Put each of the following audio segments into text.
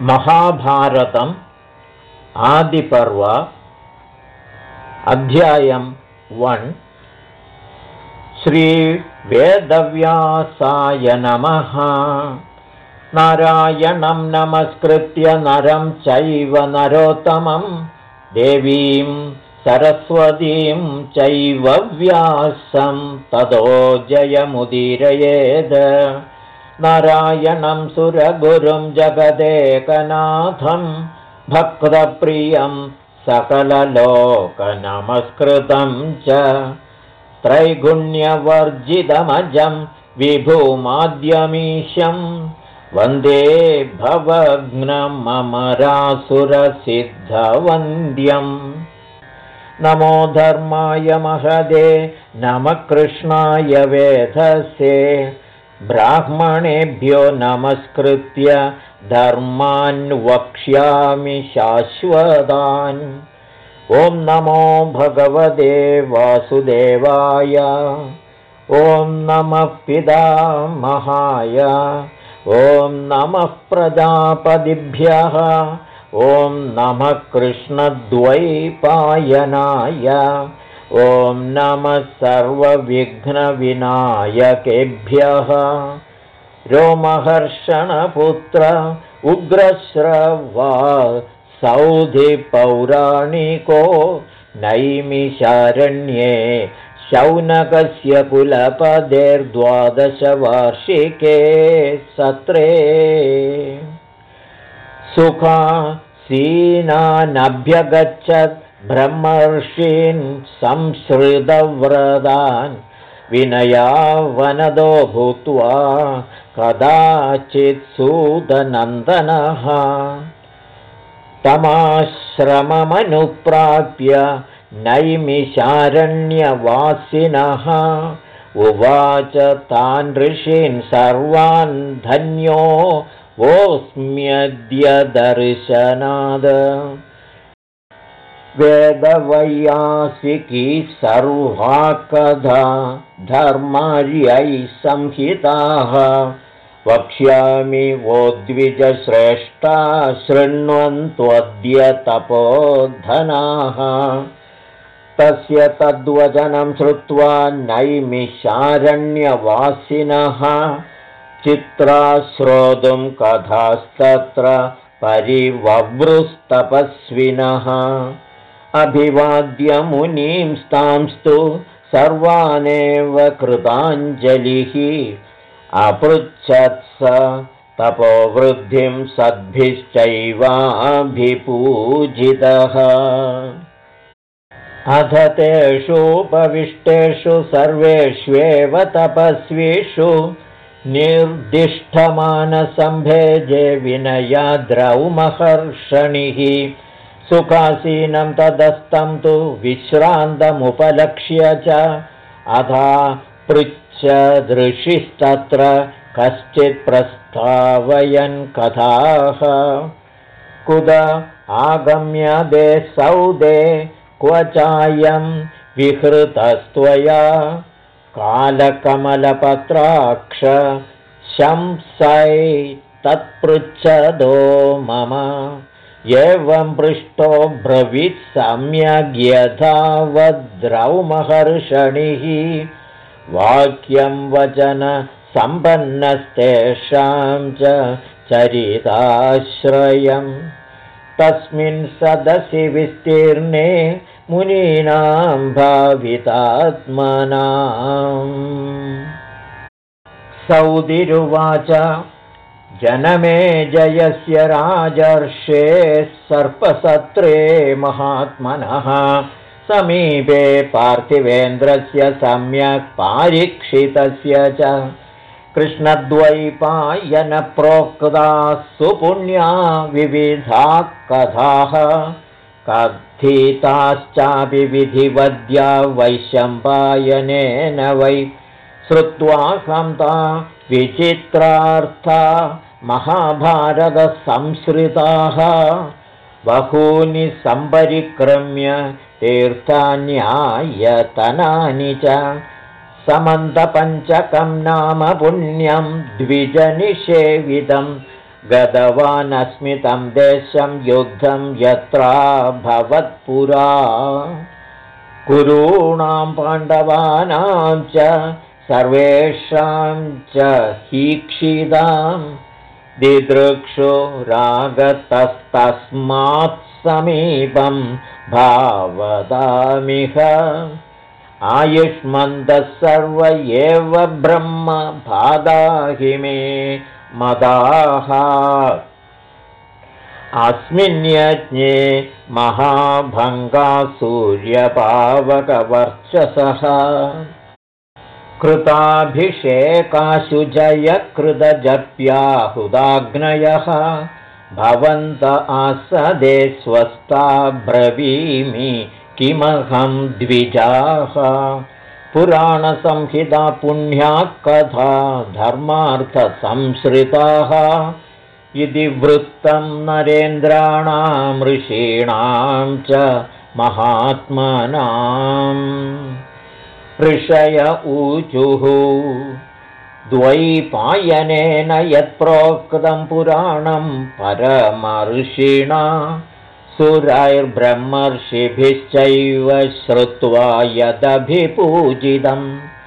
महाभारतम् आदिपर्व अध्यायम् 1 श्रीवेदव्यासाय नमः। नारायणं नमस्कृत्य नरं चैव नरोत्तमं देवीं सरस्वतीं चैव व्यासं ततो जयमुदीरयेत्। नारायणं सुरगुरुं जगदेकनाथं भक्तप्रियं सकललोकनमस्कृतं च त्रैगुण्यवर्जितमजं विभुमाद्यमीशं वन्दे भवघ्नममरासुरसिद्धवन्द्यं। नमो धर्माय महदे नमः कृष्णाय वेधसे ब्राह्मणेभ्यो नमस्कृत्य धर्मान् वक्ष्यामि शाश्वतान्। ॐ नमो भगवते वासुदेवाय। ॐ नमः पितामहाय। ॐ नमः प्रजापतिभ्यः। ॐ नमः कृष्णद्वैपायनाय। ॐ नमः सर्वविघ्नविनायकेभ्यः। रोमहर्षणपुत्र उग्रश्रवा सौधिपौराणिको नैमिषारण्ये शौनकस्य कुलपतेर्द्वादशवार्षिके सत्रे सुखासीनानभ्यगच्छत् ब्रह्मर्षीन् संसृतव्रतान् विनयावनदो भूत्वा कदाचित् सूतनन्दनः तमाश्रममनुप्राप्य नैमिषारण्यवासिनः उवाच तान् ऋषीन् सर्वान् धन्यो वोऽस्म्यद्य दर्शनाद। वेदवैयासिकी सर्वा कथा धर्मार्यै संहिताः वक्ष्यामि वो द्विजश्रेष्ठा शृण्वन्त्वद्य तपोधनाः। तस्य तद्वचनं श्रुत्वा नैमिषारण्यवासिनः चित्रा श्रोतुं कथास्तत्र परिवव्रुस्तपस्विनः। अभिवाद्य मुनीं स्तांस्तु सर्वानेव कृताञ्जलिः अपृच्छत् स तपोवृद्धिं सद्भिश्चैवाभिपूजितः। अथ तेषुपविष्टेषु सर्वेष्वेव तपस्विषु निर्दिष्टमानसम्भेजे विनयाद्रौ महर्षणिः। सुखासीनं तदस्तं तु विश्रान्तमुपलक्ष्य च अथा पृच्छदृशिस्तत्र कश्चित् प्रस्तावयन् कथाः। कुत आगम्यदे सौदे क्व चायं विहृतस्त्वया कालकमलपत्राक्ष शंसै तत्पृच्छदो मम। एवं पृष्टो ब्रवीत् सम्यग्यथावद्रौ महर्षणिः वाक्यं वचन सम्पन्नस्तेषां च चरिताश्रयम्। तस्मिन् सदसि विस्तीर्णे मुनीनां भावितात्मनाम्। सौदिरुवाच जनमे जयस्य राजर्षे सर्पसत्रे महात्मनः समीपे पार्थिवेन्द्रस्य सम्यक् पारीक्षितस्य च कृष्णद्वैपायनप्रोक्ताः सुपुण्या विविधाः कथाः कथिताश्चापि विधिवद्या वैशम्पायनेन वै। श्रुत्वा हन्ता विचित्रार्था महाभारतसंश्रिताः बहूनि सम्परिक्रम्य तीर्थान्यायतनानि च समन्तपञ्चकं नाम पुण्यं द्विजनिषेवितं गतवानस्मि तं देशं युद्धं यत्रा भवत्पुरा कुरूणां पाण्डवानां च सर्वेषां च हीक्षितां दिदृक्षो रागतस्तस्मात् समीपं भावदामिह आयुष्मन्तः सर्व एव ब्रह्म भादाहि मे मदाः अस्मिन् यज्ञे महाभङ्गासूर्यपावकवर्चसः कृताभिषेकाशुजयकृतजप्याहुदाग्नयः भवन्त आसदे स्वस्था ब्रवीमि किमहं द्विजाः पुराणसंहिता पुण्या कथा धर्मार्थसंश्रिताः इति वृत्तं नरेन्द्राणां ऋषीणां च महात्मनाम् ऋषय ऊचुः द्वैपायनेन यत्प्रोक्तं पुराणं परमर्षिणा सुरैर्ब्रह्मर्षिभिश्चैव श्रुत्वा यदभिपूजितम्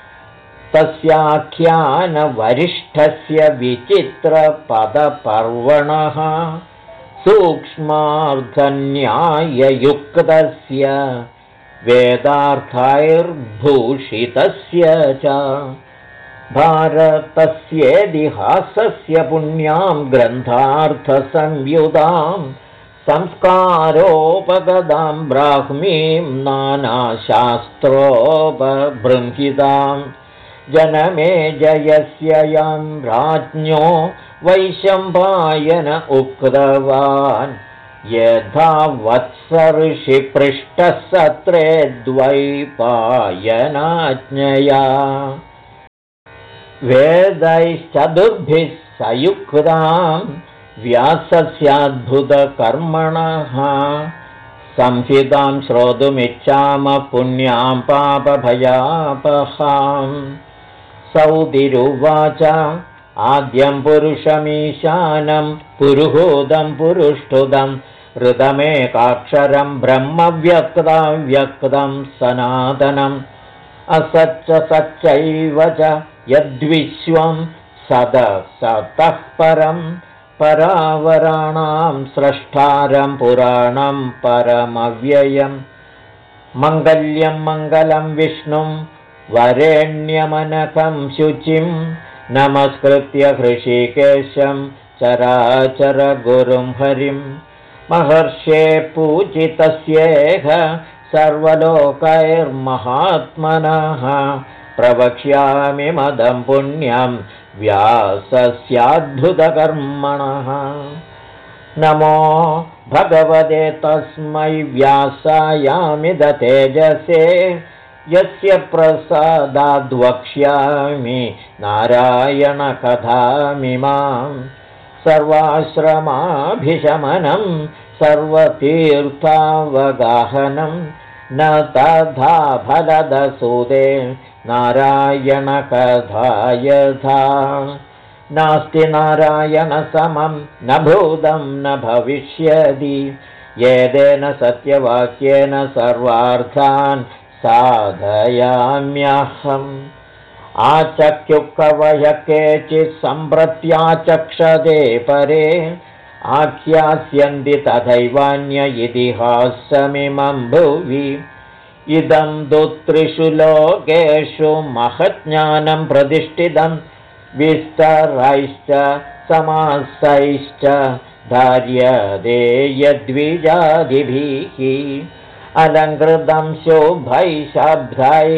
तस्याख्यानवरिष्ठस्य विचित्रपदपर्वणः सूक्ष्मार्थन्याययुक्तस्य वेदार्थैर्भूषितस्य च भारतस्येतिहासस्य पुण्यां ग्रन्थार्थसंयुतां संस्कारोपगतां ब्राह्मीं नानाशास्त्रोपबृंहितां जनमेजयस्य यं राज्ञो वैशम्पायन उक्तवान् यथा वत्सऋषिपृष्ठः सत्रे द्वैपायनाज्ञया वेदैश्चतुर्भिः सयुक्तां व्यासस्याद्भुतकर्मणः संहितां श्रोतुमिच्छामः पुण्यां पापभयापहां सौतिरुवाच आद्यं पुरुषमीशानं पुरुहूतं पुरुष्टुतं ऋतमेकाक्षरं ब्रह्मव्यक्तं सनातनम् असच्च सच्चैव च यद्विश्वं सतः परं परावराणां स्रष्टारं पुराणं परमव्ययं मङ्गल्यं मङ्गलं विष्णुं वरेण्यमनकं शुचिं नमस्कृत्य हृषीकेशं चराचरगुरुं हरिं महर्षे पूजितस्येह सर्वलोकैर्महात्मनः प्रवक्ष्यामि मदं पुण्यं व्यासस्याद्भुतकर्मणः नमो भगवते तस्मै व्यासायामिद तेजसे यस्य प्रसादाद्वक्ष्यामि नारायणकथामिमां सर्वाश्रमाभिशमनं सर्वतीर्थावगाहनं न तथा फलदसूदे नारायणकथा यथा नास्ति नारायणसमं न भूतं न भविष्यति येदेन सत्यवाक्येन सर्वार्थान् साधयाम्यहम् आचक्युक्कवयः केचित् सम्प्रत्याचक्षते परे आख्यास्यन्ति तथैवान्य इतिहासमिमं भुवि इदं तु त्रिषु लोकेषु महज्ञानं प्रतिष्ठितं विस्तरैश्च समासैश्च धार्यते यद्विजादिभिः अलङ्कृतं शोभैः शाब्दैः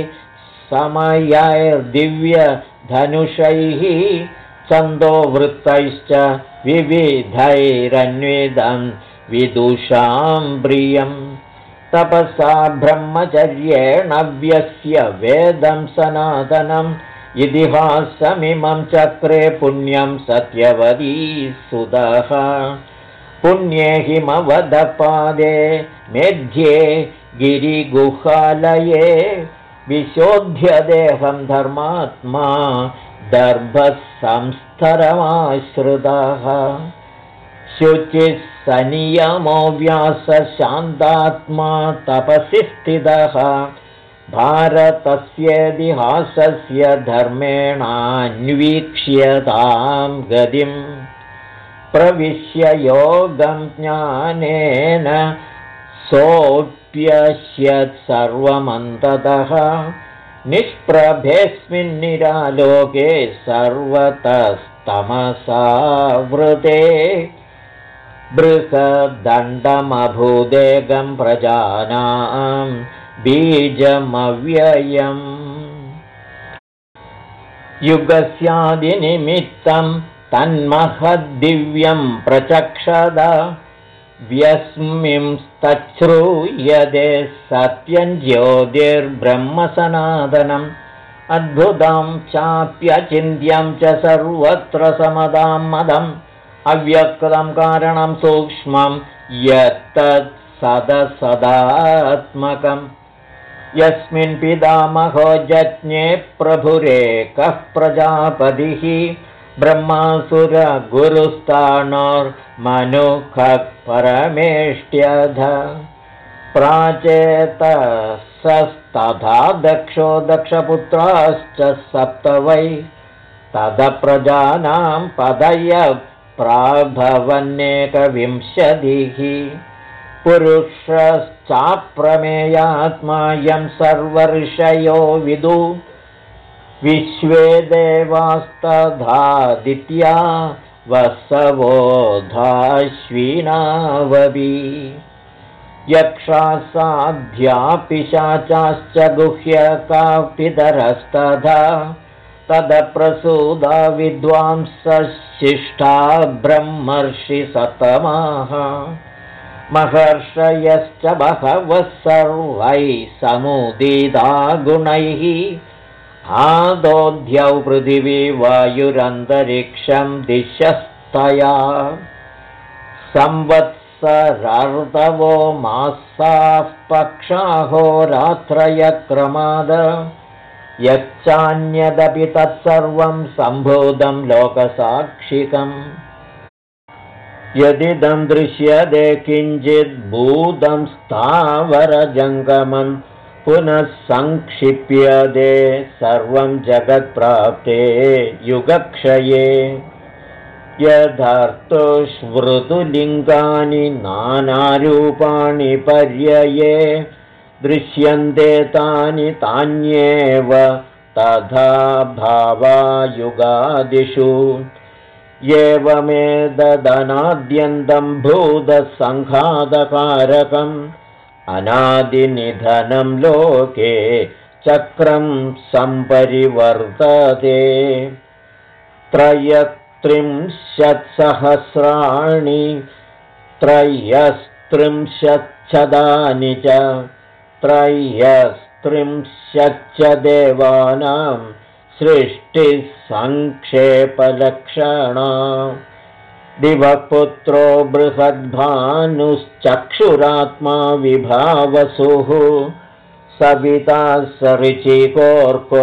समयैर्दिव्यधनुषैः छन्दोवृत्तैश्च विविधैरन्वितं विदुषां प्रियं तपसा ब्रह्मचर्येण व्यस्य वेदं सनातनम् इतिहासमिमं चक्रे पुण्यं सत्यवती सुतः पुण्ये हिमवदपादे मेध्ये गिरिगुहालये विशोध्यदेहं धर्मात्मा दर्भः संस्थरमाश्रितः शुचिः संयमो व्यासशान्तात्मा तपसि स्थितः भारतस्येतिहासस्य धर्मेणान्वीक्ष्यतां गतिं प्रविश्य योगं ज्ञानेन सोऽप्यश्यत् सर्वमन्ततः निष्प्रभेऽस्मिन्निरालोके सर्वतस्तमसावृते बृहद्दण्डमभूदेगं प्रजानां बीजमव्ययम् युगस्यादिनिमित्तं तन्महद्दिव्यं प्रचक्षद व्यस्मिंस्तच्छ्रूयते सत्यं ज्योतिर्ब्रह्मसनातनम् अद्भुतं चाप्यचिन्त्यं च सर्वत्र समदां मदम् अव्यक्तं कारणं सूक्ष्मं यत्तत् सदसदात्मकम् यस्मिन् पितामहो जज्ञे प्रभुरेकः प्रजापतिः ब्रह्मासुरगुरुस्ताणोर्मनुखः परमेष्ट्यध प्राचेतसस्तथा दक्षो दक्षपुत्राश्च सप्त वै तदप्रजानां पदय प्राभवन्नेकविंशतिः पुरुषश्चाप्रमेयात्मायं सर्वर्षयो विदु विश्वे देवास्तथादित्या वसवोधाश्विनाववि यक्षासाध्या पिशाचाश्च गुह्यकाः पितरस्तथा तदप्रसूदा विद्वांसशिष्टा ब्रह्मर्षिसतमाः महर्षयश्च बहवः सर्वैः समुदिता गुणैः आदोऽध्यौ पृथिवी वायुरन्तरिक्षं दिशस्तया संवत्सरार्तवो मासाः पक्षाहोरात्रयक्रमाद यच्चान्यदपि तत्सर्वं सम्भूतं लोकसाक्षिकम् यदिदं दृश्यते किञ्चिद्भूतं स्थावरजङ्गमं पुनः संक्षिप्यते सर्वं जगत्प्राप्ते युगक्षये यथार्थोऽश्वृतुलिङ्गानि नानारूपाणि पर्यये दृश्यन्ते तानि तान्येव तथा भावायुगादिषु एवमेतदनाद्यन्तं भूतसङ्घातकारकम् अनादिनिधनं लोके चक्रं सम्परिवर्तते त्रयस्त्रिंशत्सहस्राणि त्रयस्त्रिंशच्छदानि च त्रयस्त्रिंशच्च देवानां सृष्टिः संक्षेपलक्षणा दिवपुत्रो बृहद्भानुश्चक्षुरात्मा विभावसुः सविता सरिचिकोर्को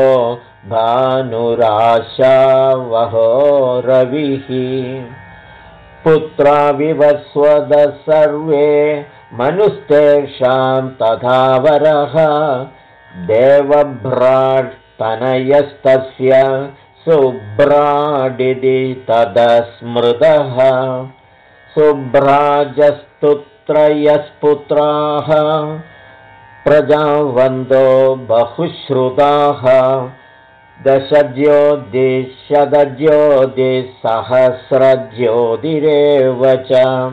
भानुराशावहो रविः पुत्रा विवस्वद सर्वे मनुस्तेषां तथा वरः देवभ्राट्तनयस्तस्य सुभ्राडिति तदस्मृतः सुभ्राजस्तुत्रयस्पुत्राः प्रजावन्तो बहुश्रुताः दशज्योतिशतज्योतिसहस्रज्योतिरेव च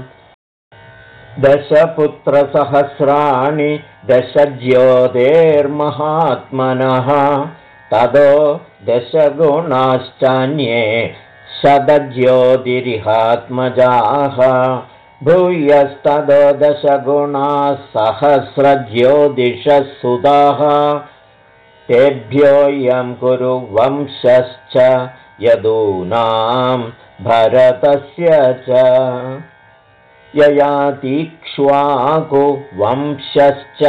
दशपुत्रसहस्राणि दशज्योतिर्महात्मनः ततो दशगुणाश्चान्ये शतज्योतिरिहात्मजाः भूयस्ततो दशगुणाः सहस्रज्योतिषः सुताः तेभ्योऽयं कुरु वंशश्च यदूनां भरतस्य च ययातीक्ष्वाकु वंशश्च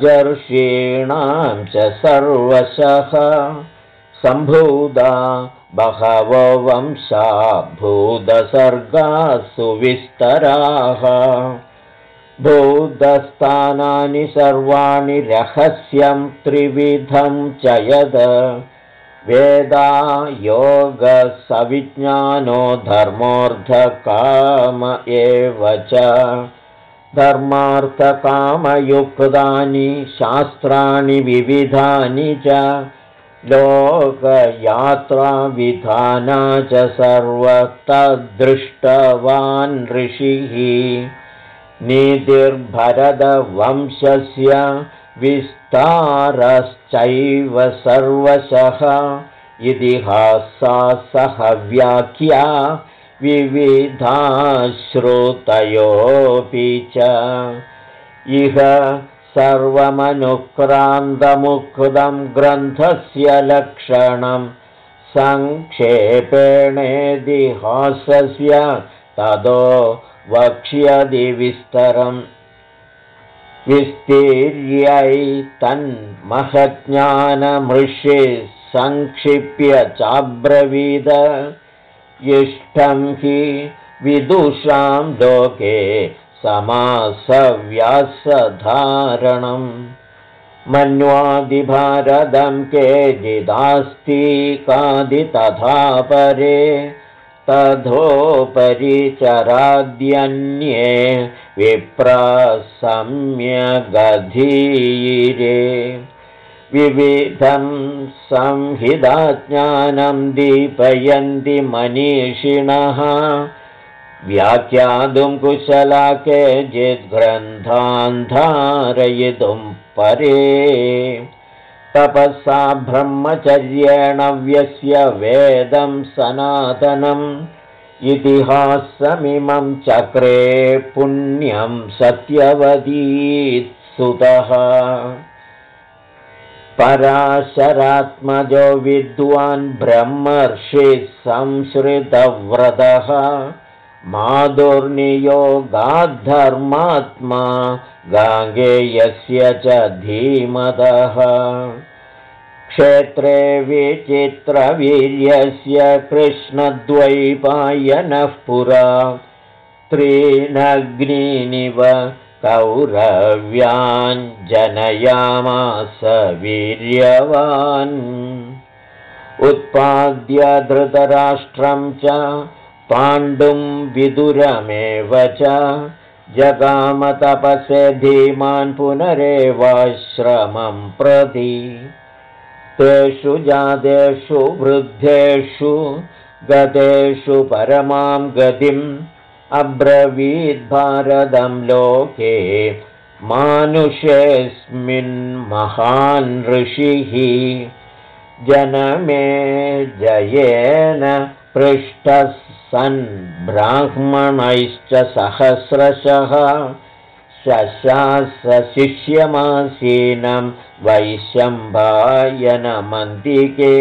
राजर्षीणां च सर्वशः सम्भूता बहवो वंशा भूतसर्गासु विस्तराः भूतस्थानानि सर्वाणि रहस्यं त्रिविधं च यद वेदा योगसविज्ञानो धर्मोऽर्थकाम एव च धर्मार्थकामयुक्तानि शास्त्राणि विविधानि च लोकयात्राविधाना च सर्वतदृष्टवान् ऋषिः नीतिर्भरतवंशस्य विस्तारश्चैव सर्वशः इतिहासाः व्याख्या विविधाश्रुतयोऽपि च इह सर्वमनुक्रान्तमुक्तं ग्रन्थस्य लक्षणं संक्षेपेणेतिहासस्य ततो वक्ष्यति विस्तरम् विस्तीर्यैतन्महज्ञानमृषि संक्षिप्य चाब्रवीद इष्टं हि विदुषां लोके समासव्यासधारणम् मन्वादिभारतं केचिदास्तिकादि तथा परे तथोपरि चराद्यन्ये विप्रसम्यगधीरे विविधं संहिताज्ञानं दीपयन्ति मनीषिणः व्याख्यातुं कुशला केचित् ग्रन्थान् धारयितुं परे तपसा ब्रह्मचर्येण व्यस्य वेदं सनातनम् इतिहासमिमं चक्रे पुण्यं सत्यवतीत्सुतः पराशरात्मजो विद्वान् ब्रह्मर्षिः संश्रितव्रतः माधुर्नियोगाद्धर्मात्मा गाङ्गेयस्य च धीमतः क्षेत्रे विचित्रवीर्यस्य कृष्णद्वैपायनः पुरा त्रीनग्नीनिव कौरव्यान् जनयामास वीर्यवान् उत्पाद्य धृतराष्ट्रं च पाण्डुं विदुरमेव च जगामतपसे धीमान् पुनरेवाश्रमं प्रति तेषु जातेषु वृद्धेषु गतेषु परमां गतिम् अब्रवीद्भारतं लोके मानुषेऽस्मिन् महान् ऋषिः जनमे जयेन पृष्टः सन् ब्राह्मणैश्च सहस्रशः शशास शिष्यमासीनं वैशम्पायनमन्तिके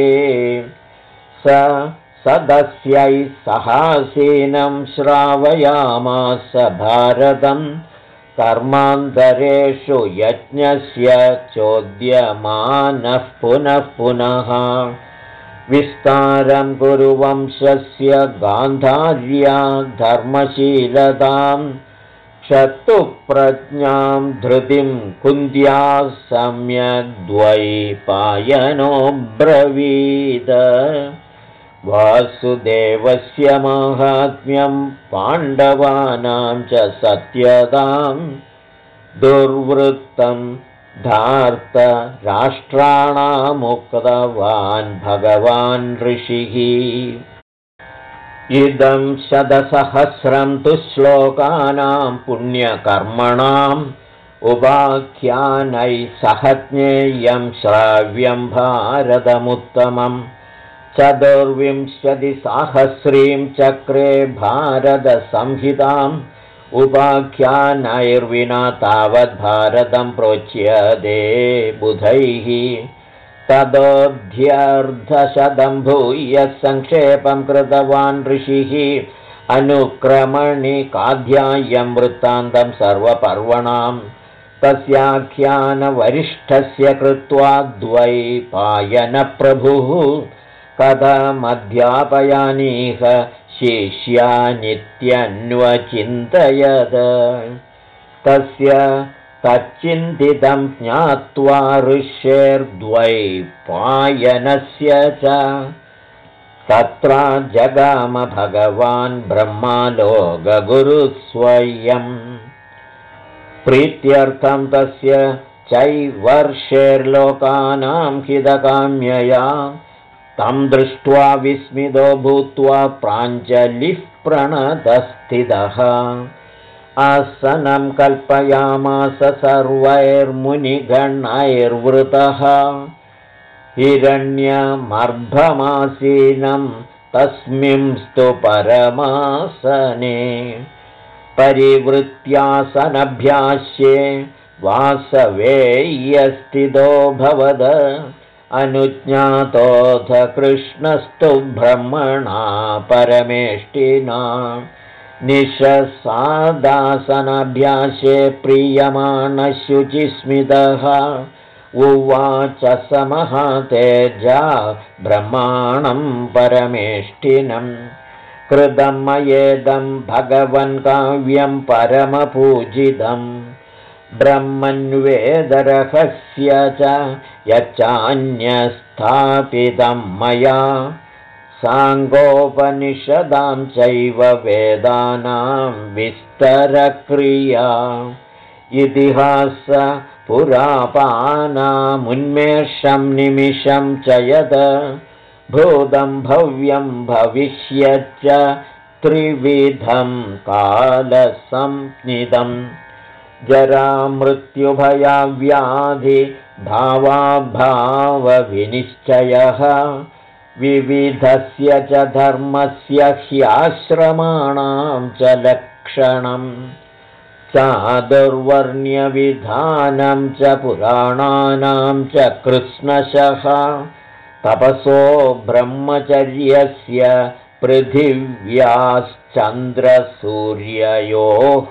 सदस्यै सहासीनं श्रावयामास भारतं कर्मान्तरेषु यज्ञस्य चोद्यमानः पुनः पुनः विस्तारं कुरुवंशस्य गान्धार्या धर्मशीलतां क्षत्तुप्रज्ञां धृतिं कुन्द्या सम्यग्द्वैपायनोऽब्रवीद वासुदेवस्य माहात्म्यं पाण्डवानां च सत्यतां दुर्वृत्तं धार्तराष्ट्राणामुक्तवान् भगवान् ऋषिः इदं शतसहस्रं तु श्लोकानां पुण्यकर्मणाम् उपाख्यानैः सह ज्ञेयं श्राव्यं भारतमुत्तमम् 24,000 चक्रे भारतसंहिताम् उपाख्यानैर्विना तावद्भारतं प्रोच्यते बुधैः तदोऽध्यर्धशतं भूय संक्षेपं कृतवान् ऋषिः अनुक्रमणिकाध्यायं वृत्तान्तं सर्वपर्वणां तस्याख्यानवरिष्ठस्य कृत्वा द्वैपायनप्रभुः कथमध्यापयानीह शिष्यानित्यन्वचिन्तयत् तस्य तच्चिन्तितं ज्ञात्वा ऋष्येर्द्वैपायनस्य च तत्र जगाम भगवान् ब्रह्मालोकगुरुस्वयं प्रीत्यर्थं तस्य चैवर्षेर्लोकानां हितकाम्यया तं दृष्ट्वा विस्मितो भूत्वा प्राञ्जलिः प्रणतस्थितः आसनं कल्पयामास सर्वैर्मुनिगणैर्वृतः हिरण्यमर्भमासीनं तस्मिंस्तु परमासने परिवृत्यासनभ्यास्ये वासवेयस्थितो भवद अनुज्ञातोऽथ कृष्णस्तु ब्रह्मणा परमेष्टिना निशसादासनाभ्यासे प्रीयमाणशुचिस्मितः उवाच समहातेजा ब्रह्माणं परमेष्टिनं कृतं मयेदं भगवन् काव्यं परमपूजितं ब्रह्मन्वेदरहस्य च यच्चान्यस्थापितं मया साङ्गोपनिषदां चैव वेदानां विस्तरक्रिया इतिहास पुरापानामुन्मेषं निमिषं च यद भूतं भव्यं भविष्यच्च त्रिविधं कालसंज्ञितं जरामृत्युभयाव्याधि भावाभावविनिश्चयः विविधस्य च धर्मस्य ह्याश्रमाणां च लक्षणम् चादुर्वर्ण्यविधानं च पुराणानां च कृत्स्नशः तपसो ब्रह्मचर्यस्य पृथिव्याश्चन्द्रसूर्ययोः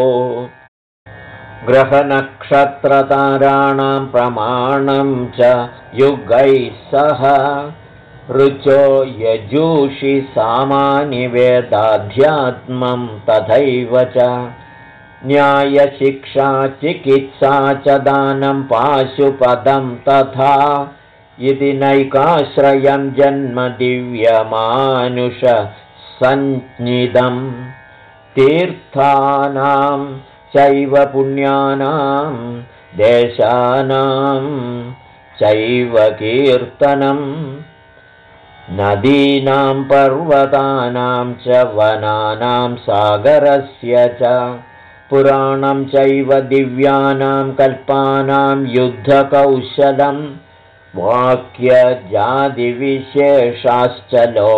ग्रहनक्षत्रताराणां प्रमाणं च युगैः सह ऋचो यजूषि सामानि वेदाध्यात्मं तथैव च न्यायशिक्षा चिकित्सा च दानं पाशुपदं तथा इति नैकाश्रयं जन्म दिव्यमानुषसञ्ज्ञितं तीर्थानां चैव पुण्यानां देशानां चैव कीर्तनं नदीनां पर्वतानां च वनानां सागरस्य च पुराणं चैव दिव्यानां कल्पानां युद्धकौशलं वाक्यजादिविशेषाश्च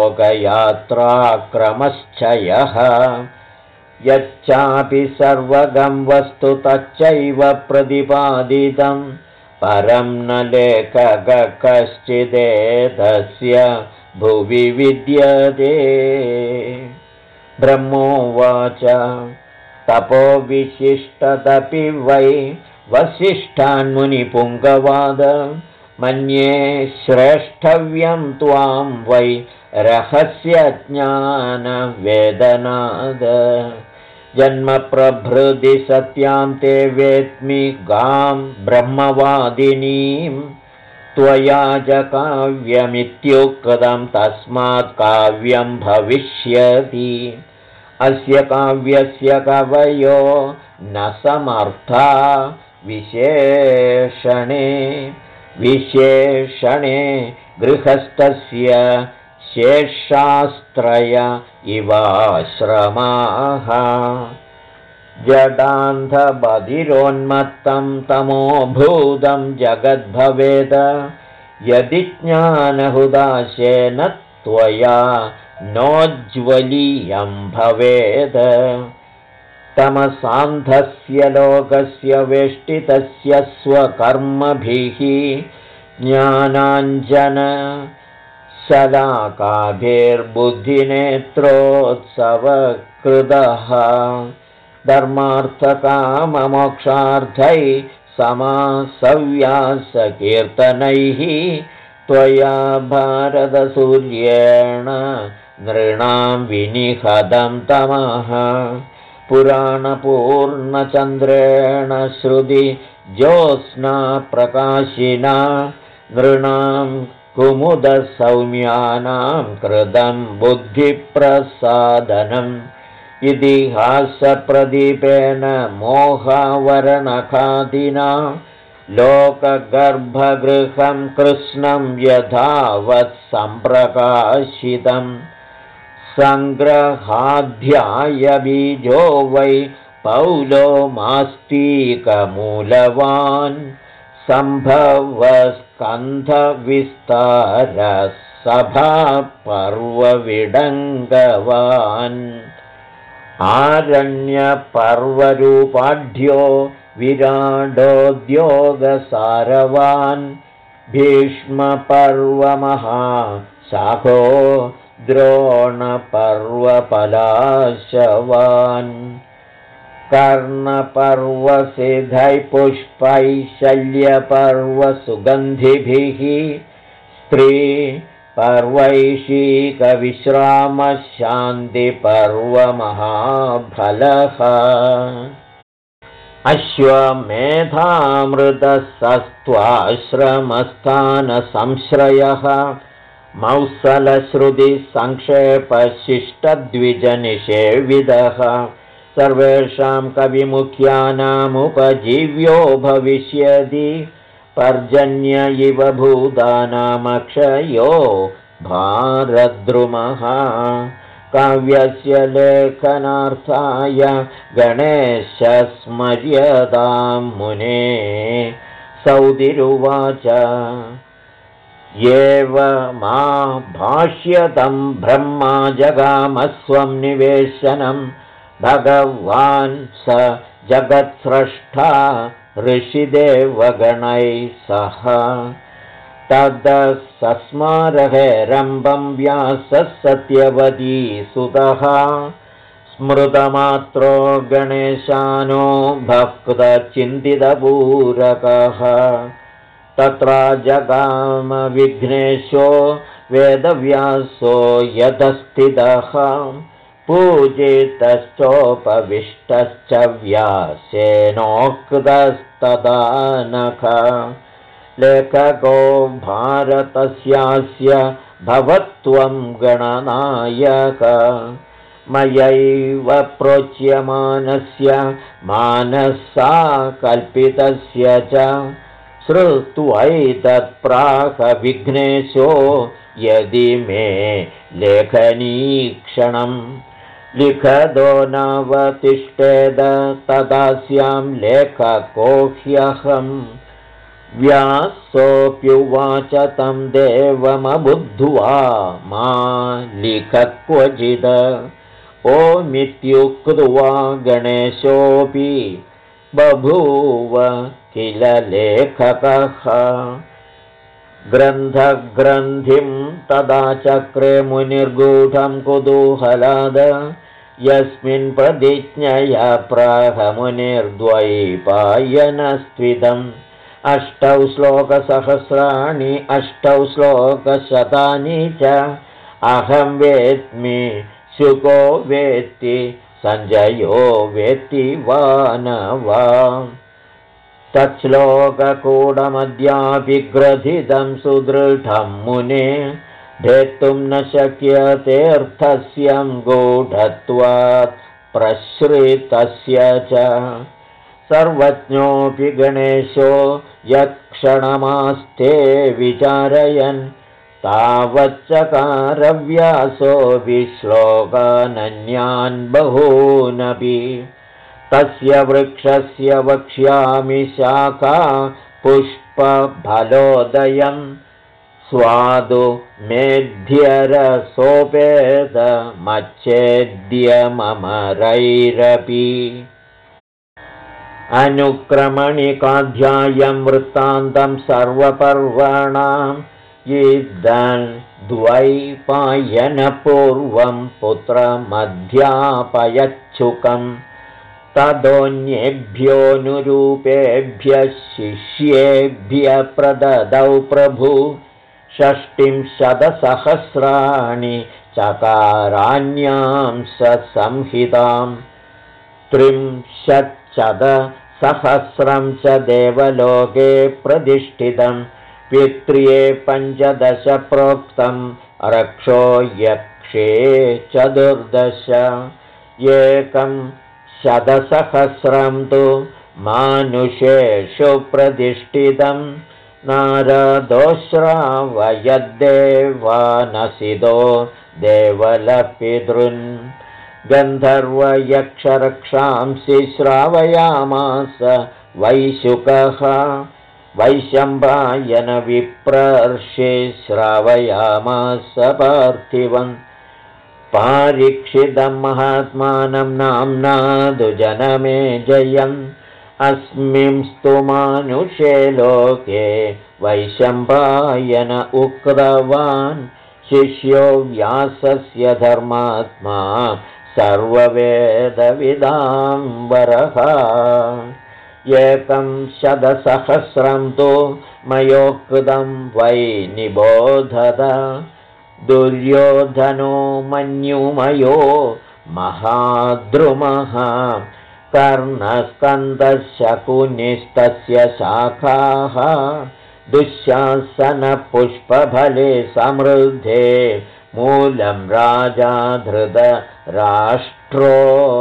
लोकयात्राक्रमश्चयः यच्चापि सर्वगं वस्तु तच्चैव प्रतिपादितं परं न लेखकः कश्चिदेतस्य भुवि विद्यते ब्रह्मोवाच तपोविशिष्टदपि वै वसिष्ठान्मुनिपुङ्गवाद मन्ये श्रेष्ठव्यं त्वां वै रहस्यज्ञानवेदनाद जन्मप्रभृति सत्यां ते वेत्मि गां ब्रह्मवादिनीं त्वया च काव्यमित्युक्तं तस्मात् काव्यं भविष्यति अस्य काव्यस्य कवयो न समर्था विशेषणे गृहस्थस्य शेषास्त्रय इवाश्रमाः जडान्धबधिरोन्मत्तं तमोभूतं जगद्भवेद यदि ज्ञानहुदाशेन त्वया नोज्ज्वलीयं भवेद तमसान्धस्य लोकस्य वेष्टितस्य स्वकर्मभिः ज्ञानाञ्जन शलाकाभिर्बुद्धिनेत्रोत्सवकृतः धर्मार्थकाममोक्षार्थैः समासव्यासकीर्तनैः त्वया भारतसूर्येण नृणां विनिहतं तमः पुराणपूर्णचन्द्रेण श्रुति ज्योत्स्ना प्रकाशिना नृणां कुमुदसौम्यानां कृतं बुद्धिप्रसादनम् इतिहासप्रदीपेन मोहावरणखादिना लोकगर्भगृहं कृष्णं यथावत् सम्प्रकाशितम् सङ्ग्रहाध्याय बीजो वै पौलोमास्तीकमूलवान् सम्भवस्कन्धविस्तारसभापर्वविडङ्गवान् आरण्यपर्वरूपाढ्यो विराडोद्योगसारवान् भीष्मपर्वमहाशाखो द्रोणपर्वपलाशवान् कर्णपर्वसिधै पुष्पै शल्यपर्वसुगन्धिभिः स्त्रीपर्वैषिकविश्रामशान्तिपर्वमहाफलः अश्वमेधामृतसस्त्वाश्रमस्थानसंश्रयः मौसलश्रुतिसंक्षेपशिष्टद्विजनिषेविदः सर्वेषां कविमुख्यानामुपजीव्यो भविष्यति पर्जन्य इव भूतानामक्षयो भारद्रुमः काव्यस्य लेखनार्थाय गणेशस्मर्यतां मुने सौदिरुवाच एवमा भाष्यतं ब्रह्मा जगामस्वं निवेशनं भगवान् स जगत्स्रष्टा ऋषिदेवगणैः सह ततः सस्मारहेरम्बं व्यासः सत्यवतीसुतः स्मृतमात्रो गणेशानो भक्तचिन्तितपूरकः तत्र जगामविघ्नेशो वेदव्यासो यतस्थितः पूजितश्चोपविष्टश्च व्यासेनोक्तस्तदा नख लेखको भारतस्यास्य भवत्वं गणनायक मयैव प्रोच्यमानस्य मानसा कल्पितस्य च श्रुत्वैतत्प्राक् विघ्नेशो यदि मे लेखनीक्षणं लिखतो नवतिष्ठेद तदास्यां लेखको ह्यहम् व्यासोऽप्युवाच तं देवमबुद्ध्वा मा लिख क्वचिद ओमित्युक्त्वा गणेशोऽपि बभूव किल लेखकः ग्रन्थग्रन्थिं तदा चक्रे मुनिर्गूढं कुतूहलाद यस्मिन् प्रतिज्ञया प्राह मुनिर्द्वैपायनस्त्विदम् 8 श्लोकसहस्राणि 8 श्लोकशतानि च अहं वेत्मि शुको वेत्ति सञ्जयो वेत्ति वा न वा तच्छ्लोककूटमद्यापि ग्रथितं सुदृढं मुने भेत्तुं न शक्यतेऽर्थस्यं गूढत्वात् प्रश्रितस्य च सर्वज्ञोऽपि गणेशो यत्क्षणमास्ते विचारयन् तावच्चकारव्यासोऽपि श्लोकानन्यान् बहूनपि तस्य वृक्षस्य वक्ष्यामि शाखा पुष्पफलोदयं स्वादु मेध्यरसोपेतमच्छेद्यममरैरपि अनुक्रमणिकाध्यायं वृत्तान्तं सर्वपर्वणाम् इदं द्वैपायनपूर्वं पुत्रमध्यापयच्छुकं तदोऽन्येभ्योऽनुरूपेभ्यः शिष्येभ्यः प्रददौ प्रभु षष्टिंशदसहस्राणि चकाराण्यां संहितां 30 च देवलोके प्रतिष्ठितं पित्र्ये 15 प्रोक्तं रक्षो यक्षे 14 1,000 तु मानुषेषु प्रतिष्ठितं नारदोश्रावयद्देवानसिदो देवलपितॄन् गन्धर्वयक्षरक्षांसि श्रावयामास वैशुकः वैशम्पायनविप्रर्षि श्रावयामास पार्थिवन् पारीक्षितं महात्मानं नाम्ना दुजनमेजयन् अस्मिंस्तु मानुषे लोके वैशम्पायन उक्तवान् शिष्यो व्यासस्य धर्मात्मा सर्ववेदविदाम्बरः 1,000 तु मयोक्तं वै निबोधत दुर्योधनो मन्युमयो महाद्रुमः कर्णस्कन्दशकुनिस्तस्य शाखाः दुःशासनपुष्पफले समृद्धे मूलं राजा धृतराष्ट्रो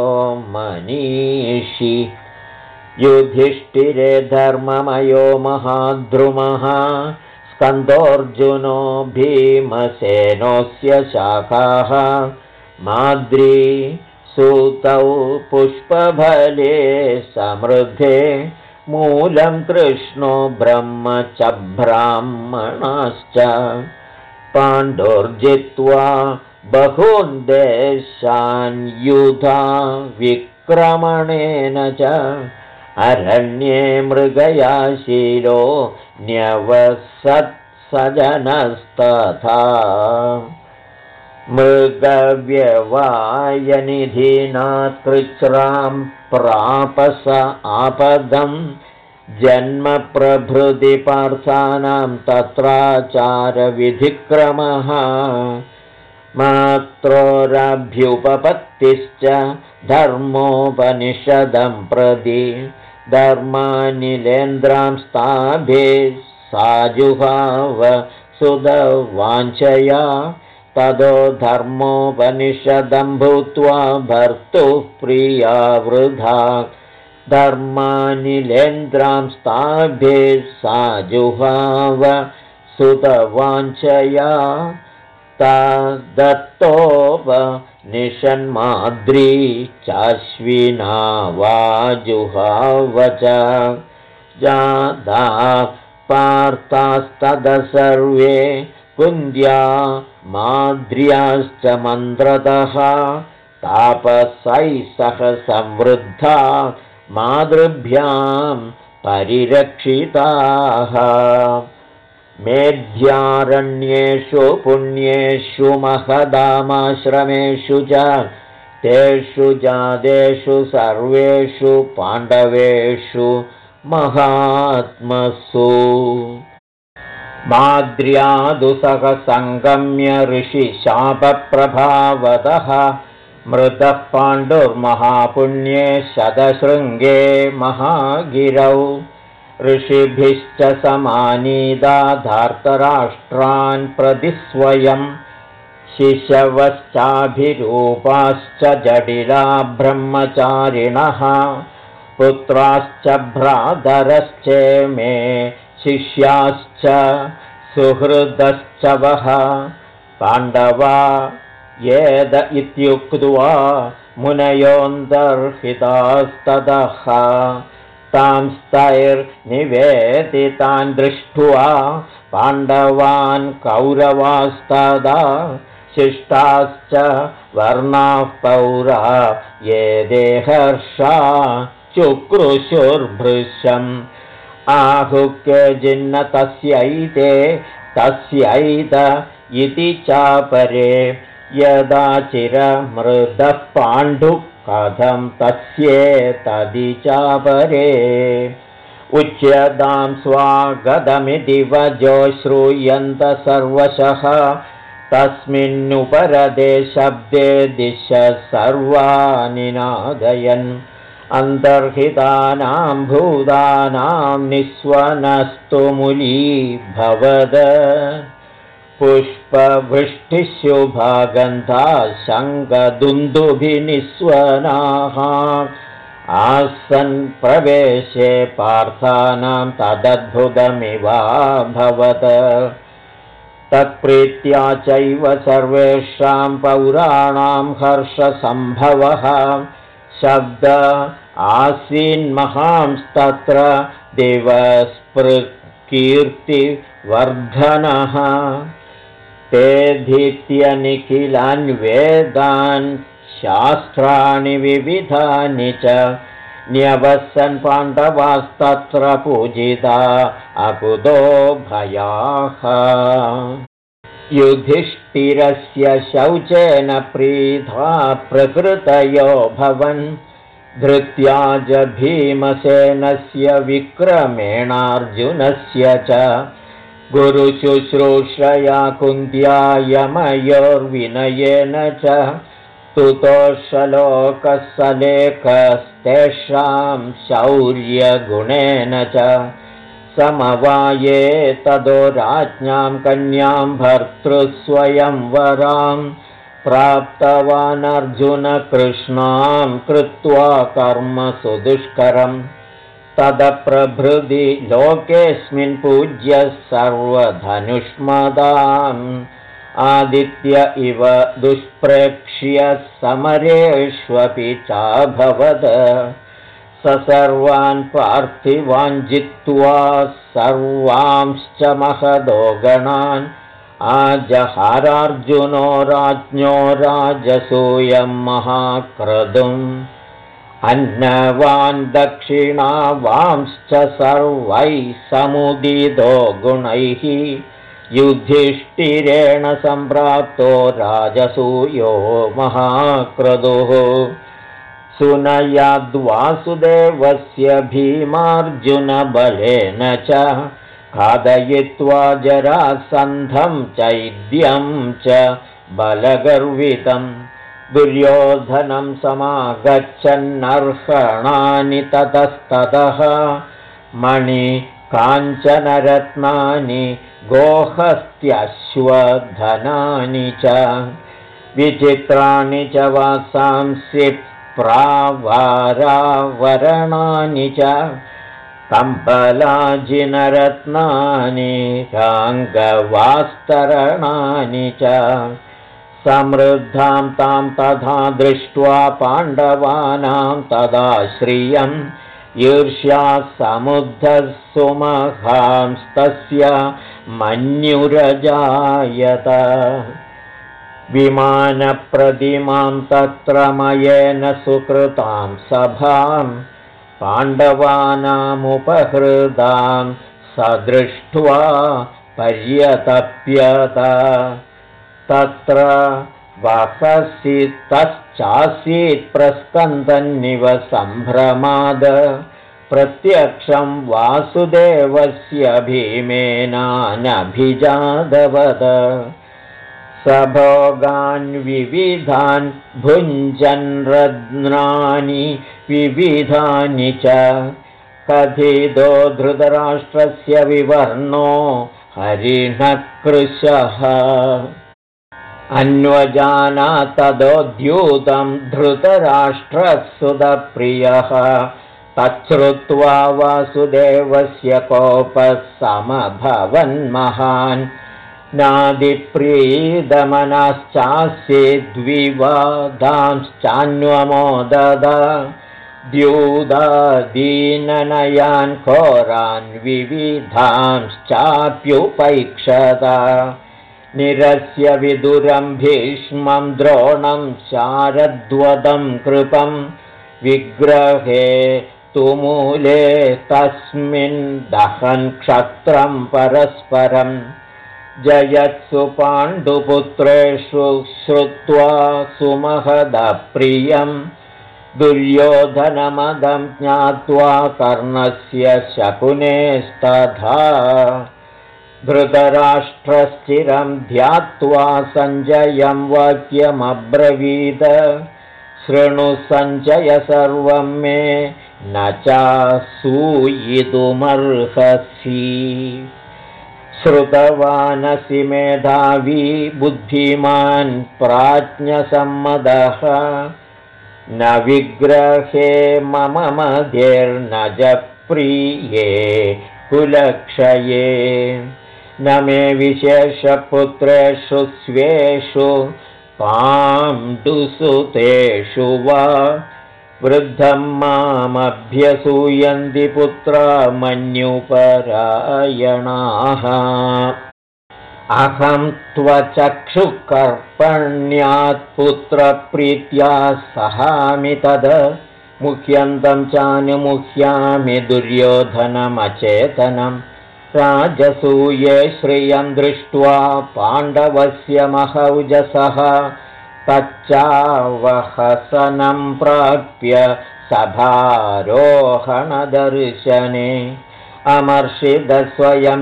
मनीषि युधिष्ठिरे धर्ममयो महाद्रुमः स्कन्दोऽर्जुनो भीमसेनोऽस्य शाखाः माद्री सूतौ पुष्पफले समृद्धे मूलं कृष्णो ब्रह्म च ब्राह्मणाश्च पाण्डुर्जित्वा बहून् देशान् युधा विक्रमणेन च अरण्ये मृगयाशीलो न्यवसत्सजनस्तथा मृगव्यवायनिधीनात् कृच्छ्रां प्रापस आपदं जन्मप्रभृति पार्थानां तत्राचारविधिक्रमः मात्रोरभ्युपपत्तिश्च धर्मोपनिषदं प्रति धर्मानिलेन्द्रां स्ताभे साजुहाव सुदवाञ्छया तदो धर्मोपनिषदं भूत्वा भर्तुः प्रिया वृथा धर्मानिलेन्द्रां स्ताभे साजुहाव सुतवाञ्छया तदत्तोपनिषन्माद्री चाश्विना वाजुहाव च जाता पार्थास्तद सर्वे कुन्द्या माद्र्याश्च मन्त्रतः तापसैः सह संवृद्धा मातृभ्यां परिरक्षिताः मेध्यारण्येषु पुण्येषु महदामाश्रमेषु च तेषु जातेषु सर्वेषु पाण्डवेषु महात्मसु माद्र्यादुसह सङ्गम्य ऋषिशापप्रभावतः मृतः पाण्डुर्महापुण्ये शतशृङ्गे महागिरौ ऋषिभिश्च समानीता धार्तराष्ट्रान् प्रति स्वयं शिशवश्चाभिरूपाश्च जटिला ब्रह्मचारिणः पुत्राश्च भ्रातरश्चेमे शिष्याश्च सुहृदश्च वः पाण्डवा येद इत्युक्त्वा मुनयोऽन्तर्हितास्ततः तांस्तैर्निवेदितान् दृष्ट्वा पाण्डवान् कौरवास्तदा शिष्टाश्च वर्णाः पौरा ये देहर्षा चुक्रुशुर्भृशम् आहुक्य जिन्न तस्यैते तस्यैत इति चापरे यदा चिरमृदः पाण्डुः कथं तस्येतदि चापरे उच्यतां स्वागतमिति वजो श्रूयन्त सर्वशः तस्मिन्नुपरदे शब्दे दिशः सर्वानिनादयन् अन्तर्हितानां भूतानां निःस्वनस्तु मुलीभवद पुष्पवृष्टिशुभागन्धा शङ्खदुन्दुभिनिःस्वनाः आसन् प्रवेशे पार्थानां तदद्भुतमिवाभवत् तत्प्रीत्या चैव सर्वेषां पौराणां हर्षसम्भवः शब्द आसीन्महांस्तत्र दिवस्पृक्कीर्तिवर्धनः तेऽधीत्यनिखिलान् वेदान् शास्त्राणि विविधानि च न्यवसन् पाण्डवास्तत्र पूजिता अकुतो भयाः युधिष्ठिरस्य शौचेन प्रीता प्रकृतयो भवन् धृत्याज भीमसेनस्य विक्रमेणार्जुनस्य च गुरुशुश्रूषया कुन्त्या यमयोर्विनयेन च तुतोषलोकसलेखस्तेषां शौर्यगुणेन च समवाये तदो राज्ञां कन्यां भर्तृस्वयंवरां प्राप्तवान् अर्जुन कृष्णां कृत्वा कर्म सुदुष्करम् तदप्रभृति लोकेऽस्मिन् पूज्य सर्वधनुष्मदाम् आदित्य इव दुष्प्रेक्ष्य समरेष्वपि चाभवद स सर्वान् पार्थिवान् जित्वा सर्वांश्च महदो गणान् आजहारार्जुनो राज्ञो राजसूयं महाक्रतुम् अन्नवान् दक्षिणावांश्च सर्वैः समुदितो गुणैः युधिष्ठिरेण सम्प्राप्तो राजसूयो महाक्रतुः सुनयाद्वासुदेवस्य भीमार्जुनबलेन च खादयित्वा जरासन्धं चैद्यं च बलगर्वितं दुर्योधनं समागच्छन्नर्हणानि ततस्ततः मणिकाञ्चनरत्नानि गोहस्त्यश्वधनानि च विचित्राणि च वासांसि प्रावारावरणानि च कम्बलाजिनरत्नानि राङ्गवास्तरणानि च समृद्धां तां तथा दृष्ट्वा पाण्डवानां तदा श्रियम् ईर्ष्या समुद्धः सुमहांस्तस्य मन्युरजायत विमानप्रतिमां तत्र मयेन सुकृतां सभां पाण्डवानामुपहृदां स दृष्ट्वा पर्यतप्यत तत्र वाससितश्चासीत् प्रस्कन्दन्निव सम्भ्रमाद प्रत्यक्षं वासुदेवस्य भीमेनानभिजातवद स भोगान् विविधान् भुञ्जन् रत्नानि विविधानि च कथितो धृतराष्ट्रस्य विवर्णो हरिणकृशः अन्वजानातदोद्यूतं धृतराष्ट्रसुतप्रियः तच्छ्रुत्वा वासुदेवस्य कोपः समभवन्महान् नादिप्रीदमनश्चास्य द्विवादांश्चान्वमोदद द्यूदादीननयान् घोरान् विविधांश्चाप्युपैक्षत निरस्य विदुरं भीष्मं द्रोणं शारद्वदं कृपं विग्रहे तुमूले तस्मिन् दहन् क्षत्रं परस्परं जयत्सु पाण्डुपुत्रेषु श्रुत्वा सुमहदप्रियं दुर्योधनमदं ज्ञात्वा कर्णस्य शकुनेस्तथा धृतराष्ट्रश्चिरं ध्यात्वा सञ्जयं वाक्यमब्रवीद शृणु सञ्जय सर्वं मे न चासूयितुमर्हसि श्रुतवानसि मेधावी बुद्धिमान् प्राज्ञसम्मदः न विग्रहे मम मध्येर्न च प्रिये कुलक्षये न मे विशेषपुत्रेषु स्वेषु पाण्डुसुतेषु वा वृद्धं मामभ्यसूयन्ति पुत्रा मन्युपरायणाः अहं त्वचक्षुकर्पण्यात् पुत्रप्रीत्या सहामि तद मुह्यन्तं चानुमुह्यामि दुर्योधनमचेतनं राजसूये श्रियं दृष्ट्वा पाण्डवस्य महौजसः तच्चावहसनं प्राप्य सभारोहणदर्शने अमर्षिदस्वयं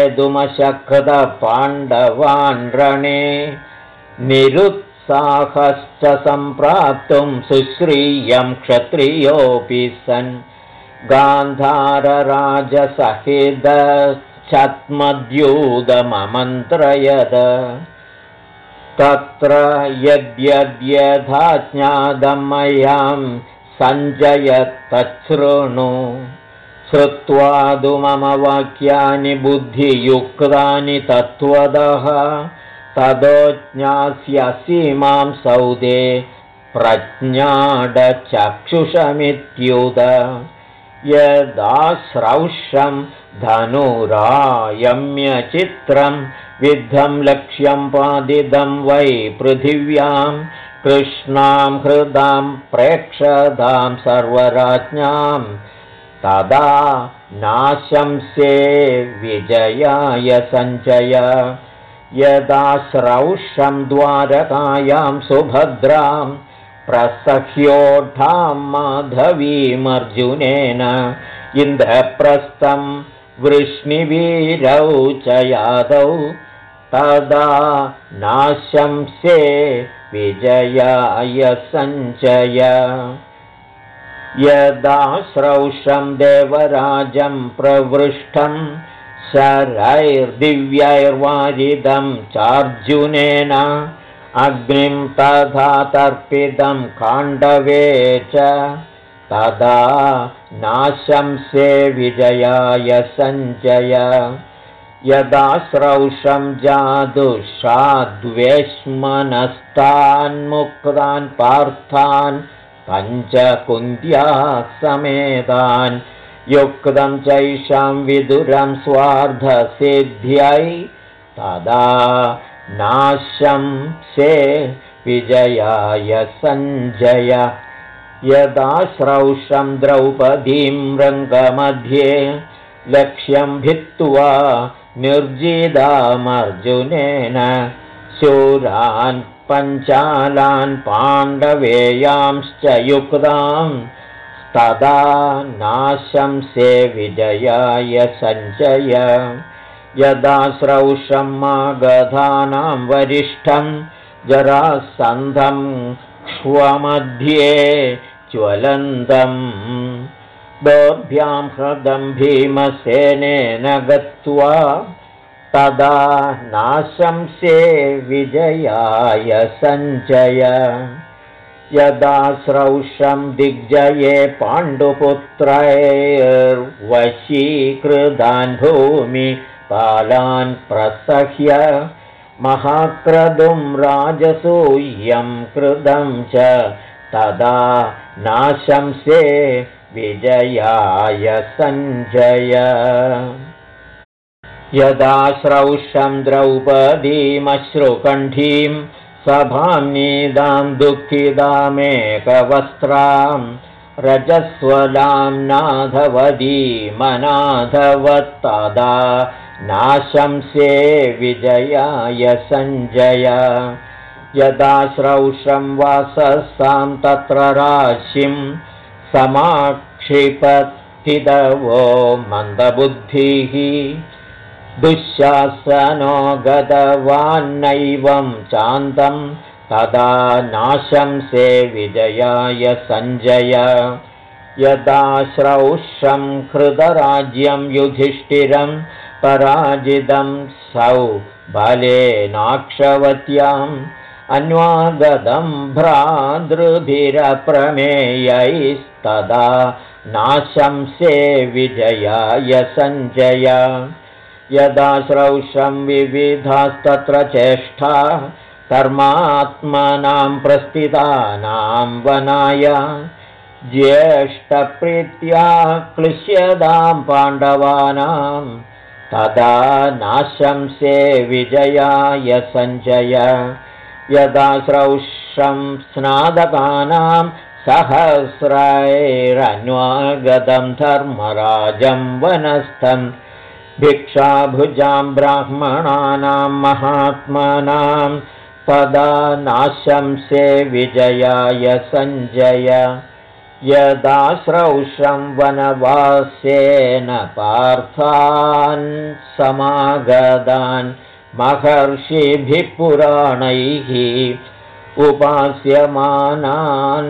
जेतुमशकृतपाण्डवान् रणे निरुत्साहश्च सम्प्राप्तुं सुश्रियं क्षत्रियोऽपि सन् गान्धारराजसहितच्छद्मद्यूतममन्त्रयद तत्र यद्यद्यथा ज्ञातं मह्यं सञ्जय तच्छृणु श्रुत्वा तु मम वाक्यानि बुद्धियुक्तानि तत्त्वतः ततो ज्ञास्यसि मां सौदे प्रज्ञाडचक्षुषमित्युत यदाश्रौषं धनुरायम्यचित्रं विद्धं लक्ष्यं पादितं वै पृथिव्यां कृष्णां हृदां प्रेक्षदां सर्वराज्ञां तदा नाशंसे विजयाय सञ्जय यदाश्रौषं द्वारकायां सुभद्रां प्रसह्योढां माधवीमर्जुनेन इन्द्रप्रस्थं वृष्णिवीरौ च यादौ तदा नाशंसे विजयाय सञ्जय यदाश्रौषं देवराजं प्रवृष्टं शरैर्दिव्यैर्वारिदं चार्जुनेन अग्निं तथा तर्पितं काण्डवे च तदा नाशंसे विजयाय सञ्जय यदाश्रौषं जादुषाद्वेष्मनस्तान्मुक्तान् पार्थान् पञ्चकुन्द्या समेतान् युक्तं चैषां विदुरं स्वार्धसिद्ध्यै तदा नाशंसे विजयाय सञ्जय यदाश्रौषं द्रौपदीं रङ्गमध्ये लक्ष्यं भित्त्वा निर्जिदामर्जुनेन शूरान् पञ्चालान् पाण्डवेयांश्च युक्तां तदा नाशंसे विजयाय सञ्जय यदाश्रौषं मागधानां वरिष्ठं जरासन्धं क्ष्वमध्ये ज्वलन्तम् दोर्भ्यां हृदं भीमसेनेन गत्वा तदा नाशंसे विजयाय सञ्जय यदाश्रौषं दिग्जये पाण्डुपुत्रैर्वशीकृतान् भूमिपालान् प्रसह्य महाक्रतुं राजसूयं कृतं च तदा नाशंसे विजयाय सञ्जय यदाश्रौषं द्रौपदीमश्रुकण्ठीं सभां नीदां दुःखितामेकवस्त्रां रजस्वलां नाधवदीमनाधवत्तदा नाशंसे विजयाय सञ्जय यदा श्रौषं वाससां तत्र राशिं समाक्षिपत्थिदवो मन्दबुद्धिः दुःशासनो गतवान्नैवं चान्तं तदा नाशंसे विजयाय सञ्जय यदा श्रौषं हृतराज्यं युधिष्ठिरं पराजितं सौबलेनाक्षवत्याम् अन्वागतं भ्रातृभिरप्रमेयैस्तदा नाशंसे विजयाय सञ्जय यदा श्रौषं विविधास्तत्र चेष्टा धर्मात्मनां प्रस्थितानां वनाय ज्येष्ठप्रीत्या क्लिश्यतां पाण्डवानां तदा नाशंसे विजयाय सञ्जय यदा श्रौषं स्नादकानां सहस्रैरन्वागतं धर्मराजं वनस्थं भिक्षाभुजां ब्राह्मणानां महात्मनां तदा नाशंसे विजयाय सञ्जय यदा श्रौषं वनवासेन पार्थान् समागतान् महर्षिभिः पुराणैः उपास्यमानान्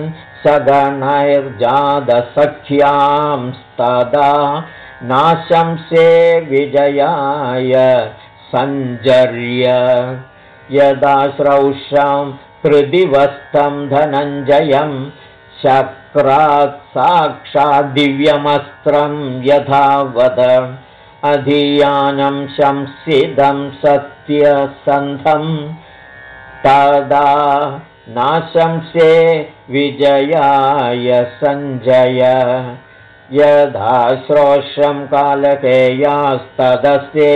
सगणैर्जातसख्यांस्तदा नाशंसे विजयाय सञ्जर्य यदा श्रौषं हृदिवस्थं धनञ्जयं शक्रात् साक्षात् दिव्यमस्त्रं यथावद अधियानं शंसिदं सत्यसन्धं तदा नाशंसे विजयाय सञ्जय यदा श्रोषं कालकेयास्तदस्ये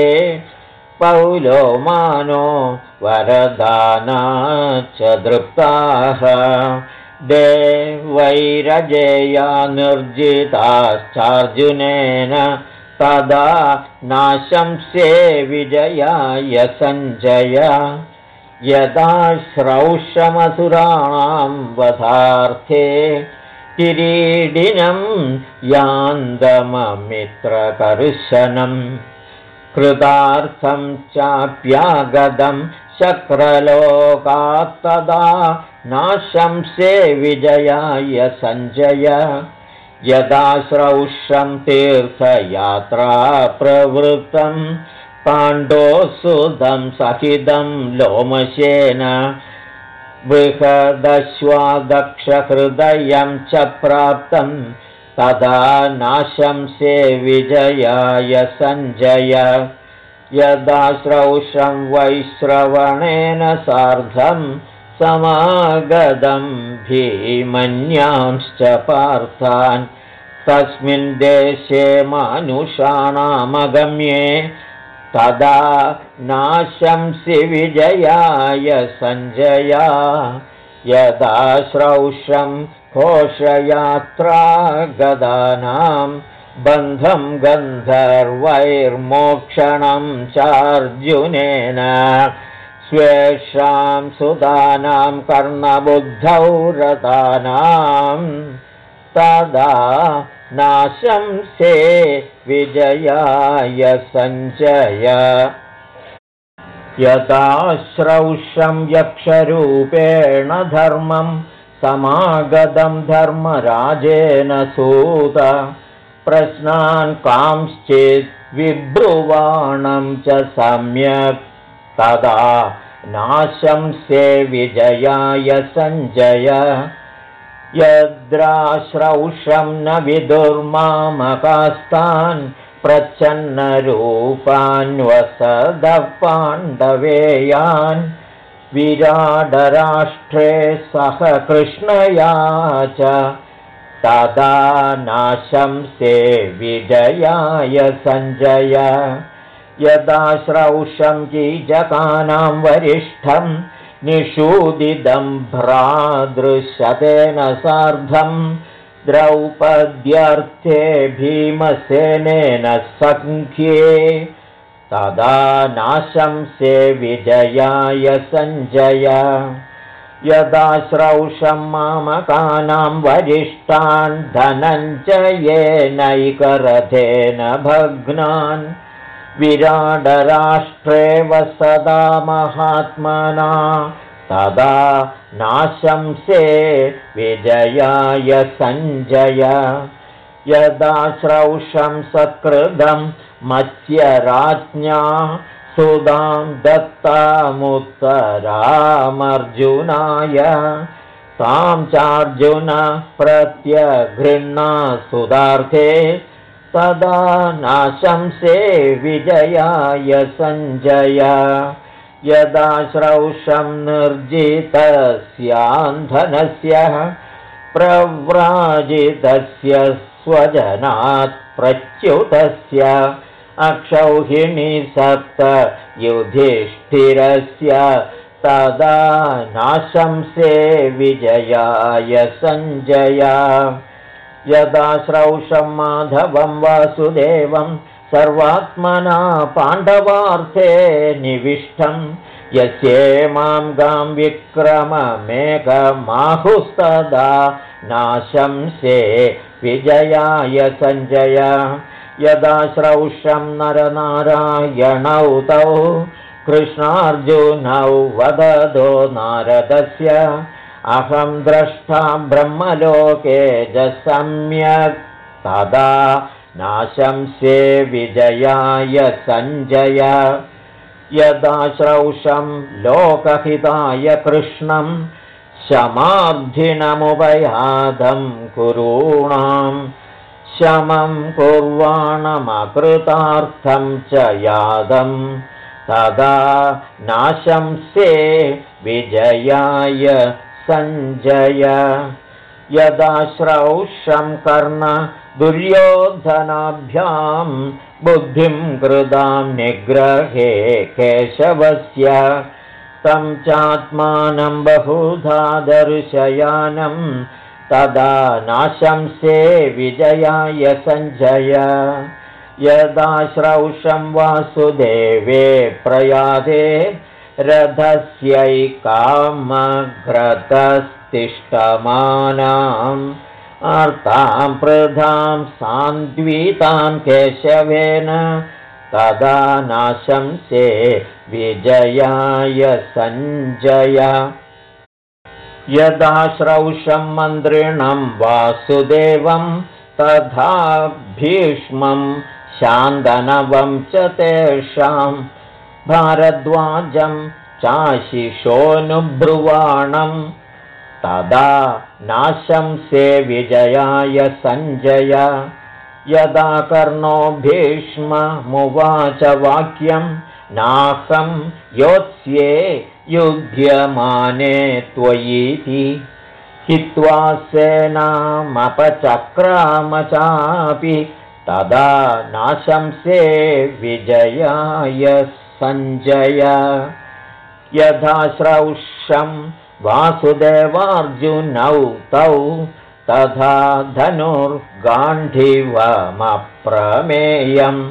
पौलोमानो वरदाना च दृप्ताः देवैरजेया निर्जिताश्चार्जुनेन तदा नाशंसे विजयाय सञ्जय यदा श्रौषमसुराणां वधार्थे किरीटिनं यान्दममित्रकर्षणं कृतार्थं चाप्यागतं शक्रलोकात्तदा नाशंसे विजयाय सञ्जय यदा श्रौषं तीर्थयात्रा प्रवृत्तं पाण्डोसुतं सहितं लोमशेन बृहदश्वादक्षहृदयं च प्राप्तं तदा नाशंसे विजयाय सञ्जय यदा श्रौषं वैश्रवणेन सार्धं समागतं भीमन्यांश्च पार्थान् तस्मिन् देशे मानुषाणामगम्ये तदा नाशंसि विजयाय सञ्जय यदा श्रौषं घोषयात्रा गदानां बन्धं गन्धर्वैर्मोक्षणं चार्जुनेन स्वेषां सुदानां कर्णबुद्धौ रतानां तदा नाशंसे विजयाय सञ्जय यदा श्रौषं यक्षरूपेण धर्मं समागतं धर्मराजेन सूत प्रश्नान् कांश्चित् विब्रुवाणं च सम्यक् तदा नाशंसे विजयाय सञ्जय यद्राश्रौषं न विदुर्मामकास्तान् प्रच्छन्नरूपान्वसदः पाण्डवेयान् विराडराष्ट्रे सह कृष्णया च तदा नाशंसे विजयाय सञ्जय यदा श्रौषं कीचकानां वरिष्ठं निषूदितं भ्रातृशतेन सार्धं द्रौपद्यर्थे भीमसेनेन सख्ये तदा नाशंसे विजयाय सञ्जय यदा श्रौषं मामकानां वरिष्ठान् धनञ्जयेनैकरथेन भग्नान् विराडराष्ट्रे वसदा महात्मना तदा नाशंसे विजयाय सञ्जय यदा श्रौषं सत्कृतं मत्स्यराज्ञा सुदां दत्तामुत्तरामर्जुनाय तां चार्जुन प्रत्यगृह्णा सुदार्थे तदा नाशंसे विजयाय सञ्जय यदा श्रौषं निर्जितस्यान्धनस्य प्रव्राजितस्य स्वजनात् प्रच्युतस्य अक्षौहिणी सप्त युधिष्ठिरस्य तदा नाशंसे विजयाय सञ्जय यदा श्रौषं माधवं वासुदेवं सर्वात्मना पाण्डवार्थे निविष्टं यस्येमां गां विक्रममेकमाहुस्तदा नाशंसे विजयाय सञ्जय यदा श्रौषं नरनारायणौ तौ कृष्णार्जुनौ वददो नारदस्य अहं द्रष्टा ब्रह्मलोके च सम्यक् तदा नाशंसे विजयाय सञ्जय यदा श्रौषं लोकहिताय कृष्णं शमाब्धिनमुपयादं कुरूणां शमं कुर्वाणमकृतार्थं च यादं तदा नाशंसे विजयाय सञ्जय यदा श्रौषं कर्ण दुर्योधनाभ्यां बुद्धिं कृतां निग्रहे केशवस्य तं चात्मानं बहुधा दर्शयानं तदा नाशंसे विजयाय सञ्जय यदा श्रौषं वासुदेवे प्रयाते रथस्यैकामग्रतस्तिष्ठमानाम् अर्तां प्रधां सान्द्वितां केशवेन तदा नाशंसे विजयाय सञ्जय यदा श्रौषं मन्त्रिणं वासुदेवं तथा भीष्मं शान्तनवं च तेषां भारद्वाजं चाशिशोऽनुब्रुवाणं तदा नाशंसे विजयाय सञ्जय यदा कर्णो भीष्ममुवाच वाक्यं नाहं योत्स्ये युध्यमाने त्वयीति हित्वा सेनामपचक्राम चापि तदा नाशंसे विजयाय सञ्जय यदा श्रौषं वासुदेवार्जुनौ तौ तथा धनुर्गाण्डीवमप्रमेयम्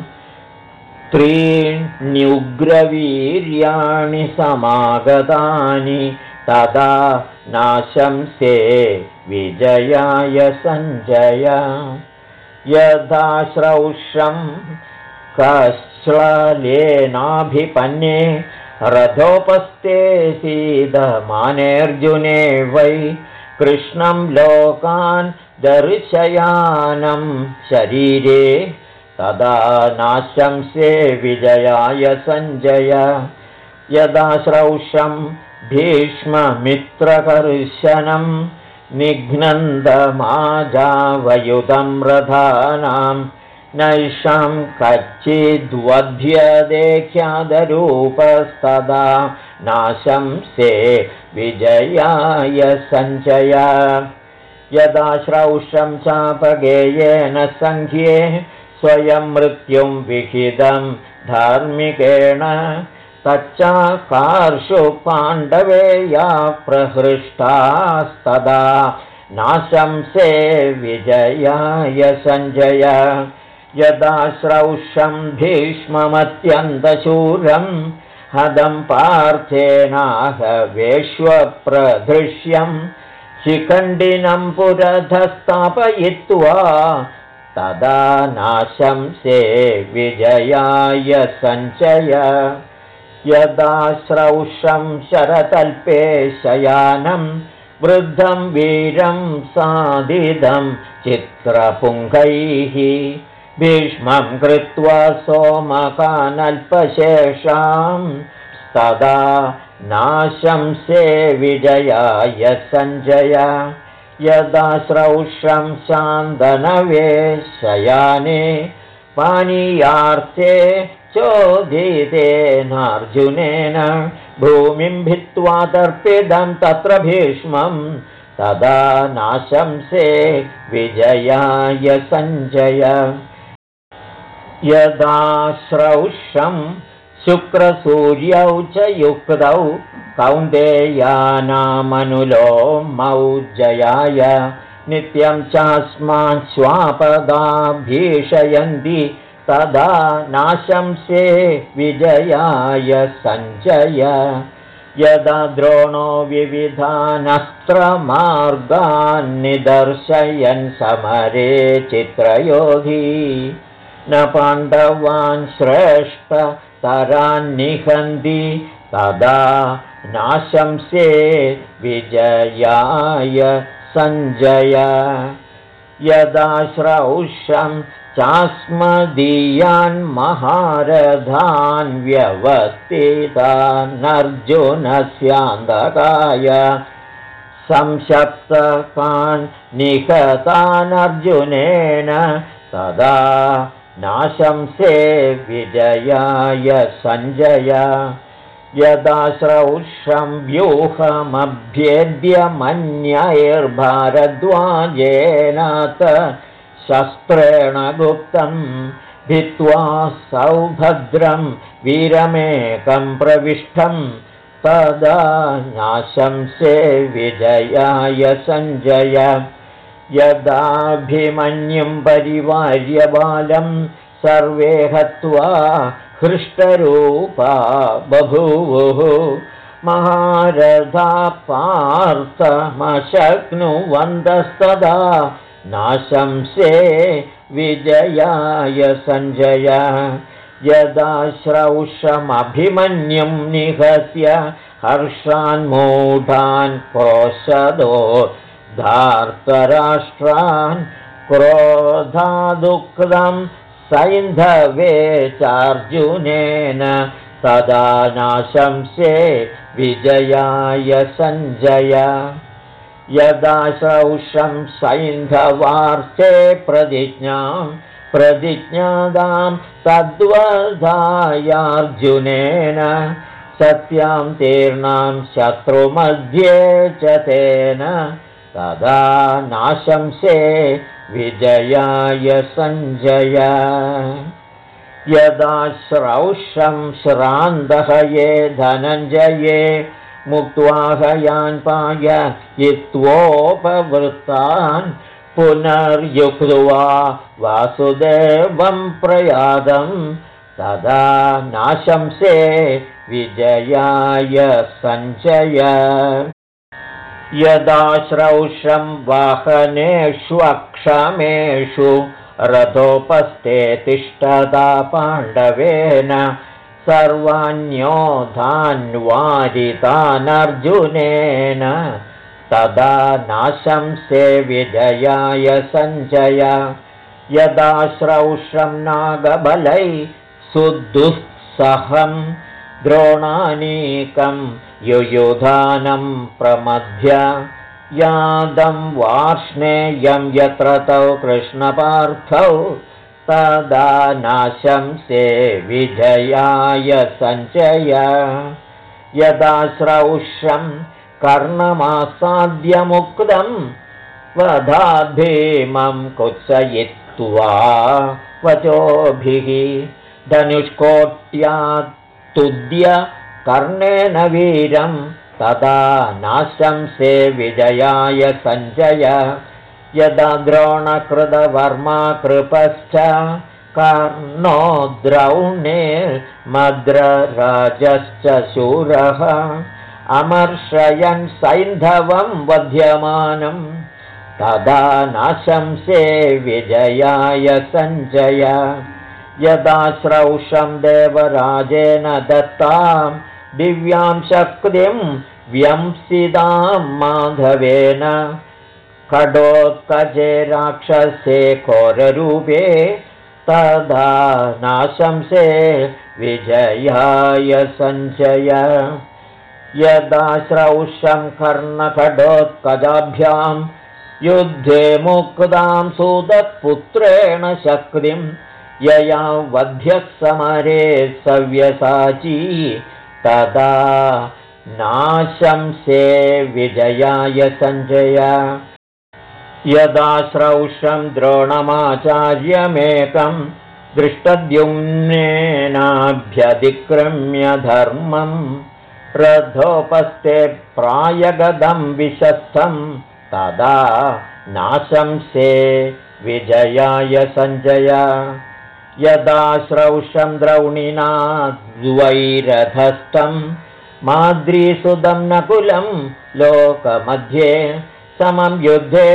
त्रीण्युग्रवीर्याणि समागतानि तदा नाशंसे विजयाय सञ्जय यदा श्रौषं कश्लेनाभिपन्ने रथोपस्थे सीदमानेऽर्जुने वै कृष्णं लोकान् दर्शयानं शरीरे तदा नाशंसे विजयाय सञ्जय यदा श्रौषं भीष्ममित्रकर्षणं निघ्नन्दमाजावयुतं रथानां नैषां कच्चिद्वध्यदेख्यादरूपस्तदा नाशंसे विजयाय सञ्जय यदा श्रौषं चापगेयेन सङ्ख्ये स्वयं मृत्युं विहितं धार्मिकेण तच्चाकार्षु पाण्डवेया प्रहृष्टास्तदा नाशंसे विजयाय सञ्जय यदा श्रौषं भीष्ममत्यन्तशूरं हदं पार्थेनाहवेश्वप्रधृष्यं शिखण्डिनं पुरतः स्थापयित्वा तदा नाशंसे विजयाय सञ्चय यदा श्रौषं शरतल्पे शयानं वृद्धं वीरं साधिदं चित्रपुङ्गैः भीष्मं कृत्वा सोमकानल्पशेषां तदा नाशंसे विजयाय सञ्जय यदा श्रौषं शान्दनवे शयाने पानीयार्थे चोदितेनार्जुनेन भूमिं भित्त्वा तर्पिदं तत्र भीष्मं तदा नाशंसे विजयाय सञ्जय यदा श्रौषं शुक्रसूर्यौ च युक्तौ कौन्तेयानामनुलोमौ जयाय नित्यं चास्मान् स्वापदा भीषयन्ति तदा नाशंसे विजयाय सञ्जय यदा द्रोणो विविधानस्त्रमार्गान् निदर्शयन् समरे चित्रयोगी न पाण्डवान् श्रेष्ठतरान्निहन्ति तदा नाशंसे विजयाय सञ्जय यदा श्रौषं चास्मदीयान् महारथान् व्यवस्थितानर्जुनस्यान्धकाय संशप्तकान् निहतानर्जुनेन तदा नाशंसे विजयाय सञ्जय यदा श्रौषं व्यूहमभ्येद्य मन्यैर्भारद्वाजेन शस्त्रेण गुप्तं भित्त्वा सौभद्रं वीरमेकं प्रविष्टं तदा नाशंसे विजयाय सञ्जय यदाभिमन्युं परिवार्य बालं सर्वे हत्वा हृष्टरूपा बभूवुः महारथा पार्थमशक्नुवन्तस्तदा नाशंसे विजयाय सञ्जय यदा श्रौषमभिमन्युं निहत्य हर्षान्मूढान् क्रोशदो धार्तराष्ट्रान् क्रोधादुक्तं सैन्धवे चार्जुनेन तदा नाशंसे विजयाय सञ्जय यदा श्रौषं सैन्धवार्थे प्रतिज्ञादां तद्वधायार्जुनेन सत्यां तीर्णां शत्रुमध्ये च तेन तदा नाशंसे विजयाय सञ्जय यदा श्रौषं श्रान्तहये धनञ्जये मुक्त्वा हयान् पाययित्वोपवृत्तान् पुनर्युक्त्वा वासुदेवं प्रयादं तदा नाशंसे विजयाय सञ्जय यदा श्रौषं वाहनेष्वक्षमेषु रथोपस्थे तिष्ठता पाण्डवेन सर्वाण्योधान्वारितानर्जुनेन तदा नाशंसे विजयाय सञ्जय यदा श्रौषं नागबलै सुदुःसहं द्रोणानीकं युयुधानं प्रमध्य यादं वार्ष्णेयं यत्र तौ कृष्णपार्थौ तदा नाशंसे विजयाय सञ्जय यदा श्रौषं कर्णमासाद्यमुक्तं वधाद्भीमं कुत्सयित्वा वचोभिः धनुष्कोट्यात्तुद्य कर्णेन वीरं तदा नाशंसे विजयाय सञ्जय यदा द्रोणकृतवर्मा कृपश्च कर्णो द्रौणेर्मद्रराजश्च शूरः अमर्षयन् सैन्धवं वध्यमानं तदा नाशंसे विजयाय सञ्जय यदा श्रौषं देवराजेन दत्तां दिव्यां शक्तिं व्यंसितां माधवेन खडोत्कजे राक्षसे घोररूपे तदा नाशंसे विजयाय सञ्जय यदा श्रौषं कर्णखडोत्कजाभ्यां युद्धे मुक्तां सुतपुत्रेण शक्तिं यया वध्यः समरे सव्यसाची तदा नाशंसे विजयाय सञ्जय यदा श्रौषं द्रोणमाचार्यमेकं दृष्टद्युम्नेनाभ्यतिक्रम्य धर्मं रथोपस्थे प्रायगदं विशस्थं तदा नाशंसे विजयाय सञ्जय यदा श्रौषं द्रौणिना द्वैरथस्थं माद्रीसुदं नकुलं लोकमध्ये समं युद्धे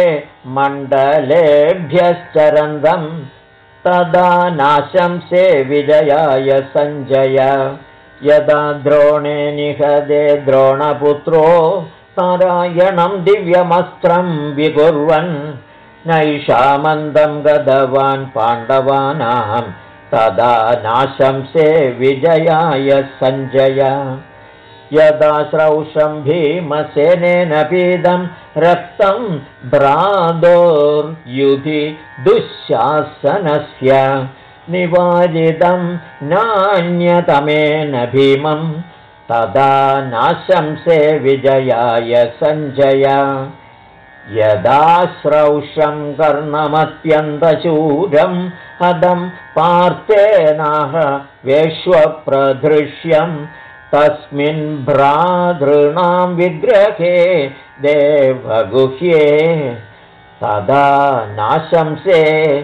मण्डलेभ्यश्चरन्दं तदा नाशंसे विजयाय सञ्जय यदा द्रोणे निहते द्रोणपुत्रो नारायणं दिव्यमस्त्रं विकुर्वन् नैषामन्दं गतवान् पाण्डवानां तदा नाशंसे विजयाय सञ्जय यदा श्रौषं भीमसेनेन पीदं रक्तं भ्रातोर्युधि दुःशासनस्य निवारितं नान्यतमेन भीमं तदा नाशंसे विजयाय सञ्जय यदा श्रौषं कर्णमत्यन्तशूरं हतं पार्थेनाह वेश्वप्रधृष्यं तस्मिन् भ्रातॄणां विग्रहे देवगुह्ये तदा नाशंसे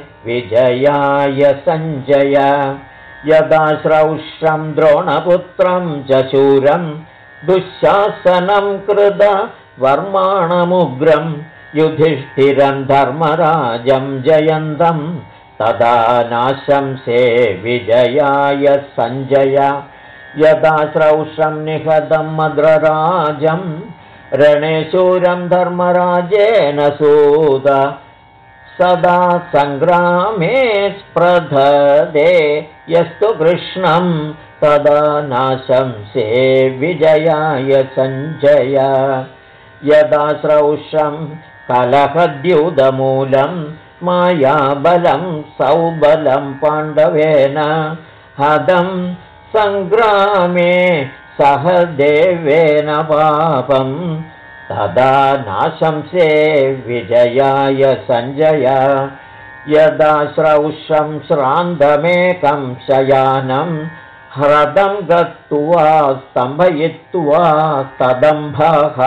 विजयाय सञ्जय यदा श्रौषं द्रोणपुत्रं च शूरं दुःशासनं कृत वर्माणमुग्रं युधिष्ठिरं धर्मराजं जयन्तं तदा नाशंसे विजयाय सञ्जय यदा श्रौषं निहतं मद्रराजं रणे शूरं धर्मराजेन सूत सदा सङ्ग्रामे स्प्रधदे यस्तु कृष्णं तदा नाशंसे विजयाय सञ्जय यदा श्रौषं कलहद्युतमूलं मायाबलं सौबलं पाण्डवेन हतं सङ्ग्रामे सह देवेन पापं तदा नाशंसे विजयाय सञ्जय यदा श्रौषं श्रान्तमेकं शयानं ह्रदं गत्वा स्तम्भयित्वा तदम्भः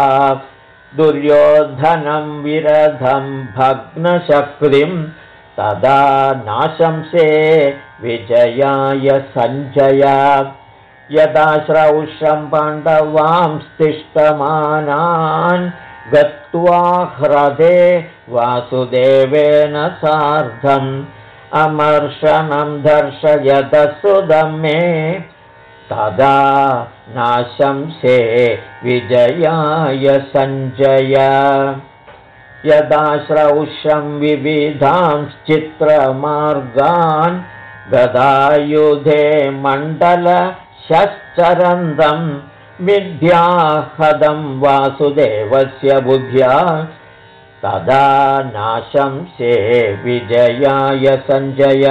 दुर्योधनं विरधं भग्नशक्तिं तदा नाशंसे विजयाय सञ्जय यदा श्रौषं पाण्डवांस्तिष्ठमानान् गत्वा ह्रदे वासुदेवेन सार्धम् अमर्षणं दर्शयदसुदं मे तदा नाशंसे विजयाय सञ्जय यदा श्रौषं विविधांश्चित्रमार्गान् गदायुधे मण्डलशश्चरन्दं विद्याहदं वासुदेवस्य बुद्ध्या तदा नाशंसे विजयाय सञ्जय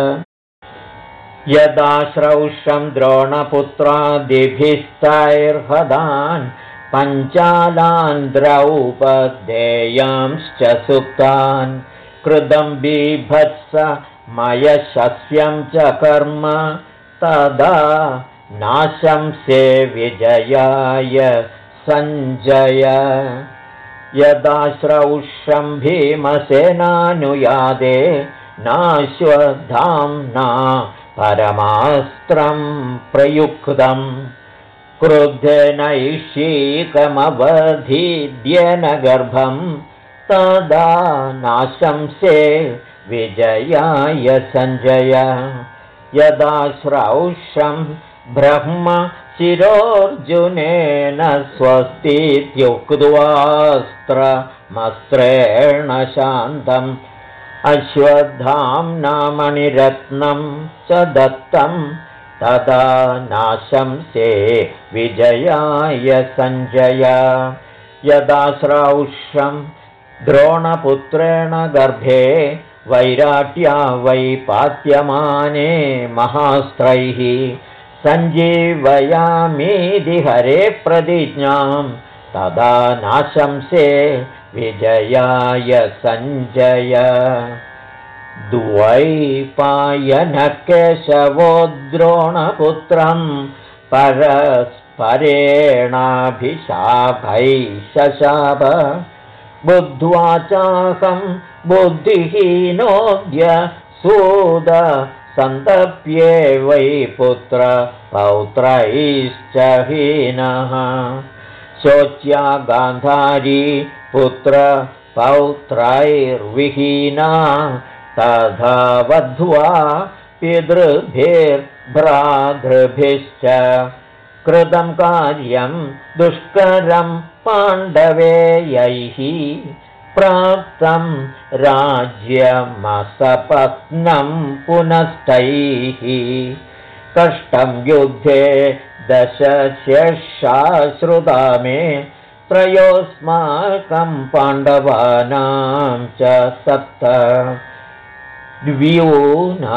यदा श्रौषं द्रोणपुत्रादिभिस्तैर्हदान् पञ्चालान् द्रौपदेयांश्च सुप्तान् कृतं बीभत्स मयशस्यं च कर्म तदा नाशंसे विजयाय सञ्जय यदा श्रौषं भीमसेनानुयादे नाश्वधाम्ना परमास्त्रं प्रयुक्तं क्रुद्धनैषीकमवधीद्येन गर्भं तदा नाशंसे विजयाय सञ्जय यदा श्रौषं ब्रह्म शिरोऽर्जुनेन स्वस्तीत्युक्त्वास्त्रमस्त्रेण शान्तम् अश्वत्थाम्नामणिरत्नं च दत्तं तदा नाशंसे विजयाय सञ्जय यदा श्रौषं द्रोणपुत्रेण गर्भे वैराट्या वै पात्यमाने महास्त्रैः सञ्जीवयामीति हरे प्रतिज्ञां तदा नाशंसे विजयाय सञ्जय द्वैपायनः केशवो द्रोणपुत्रं परस्परेणाभिशापैः शशाप बुद्ध्वा चाहं बुद्धिहीनोऽद्य सूद सन्तप्ये वै पुत्र पौत्रैश्च हीनः शोच्या गान्धारी पुत्र पौत्रैर्विहीना तथा वध्वा पितृभिर्भ्रातृभिश्च कृतं कार्यं दुष्करं पाण्डवेयैः प्राप्तं राज्यमसपत्नं पुनस्तैः कष्टं युद्धे दशशेषा श्रुता मे त्रयोस्माकं पाण्डवानां च सप्त द्व्यूना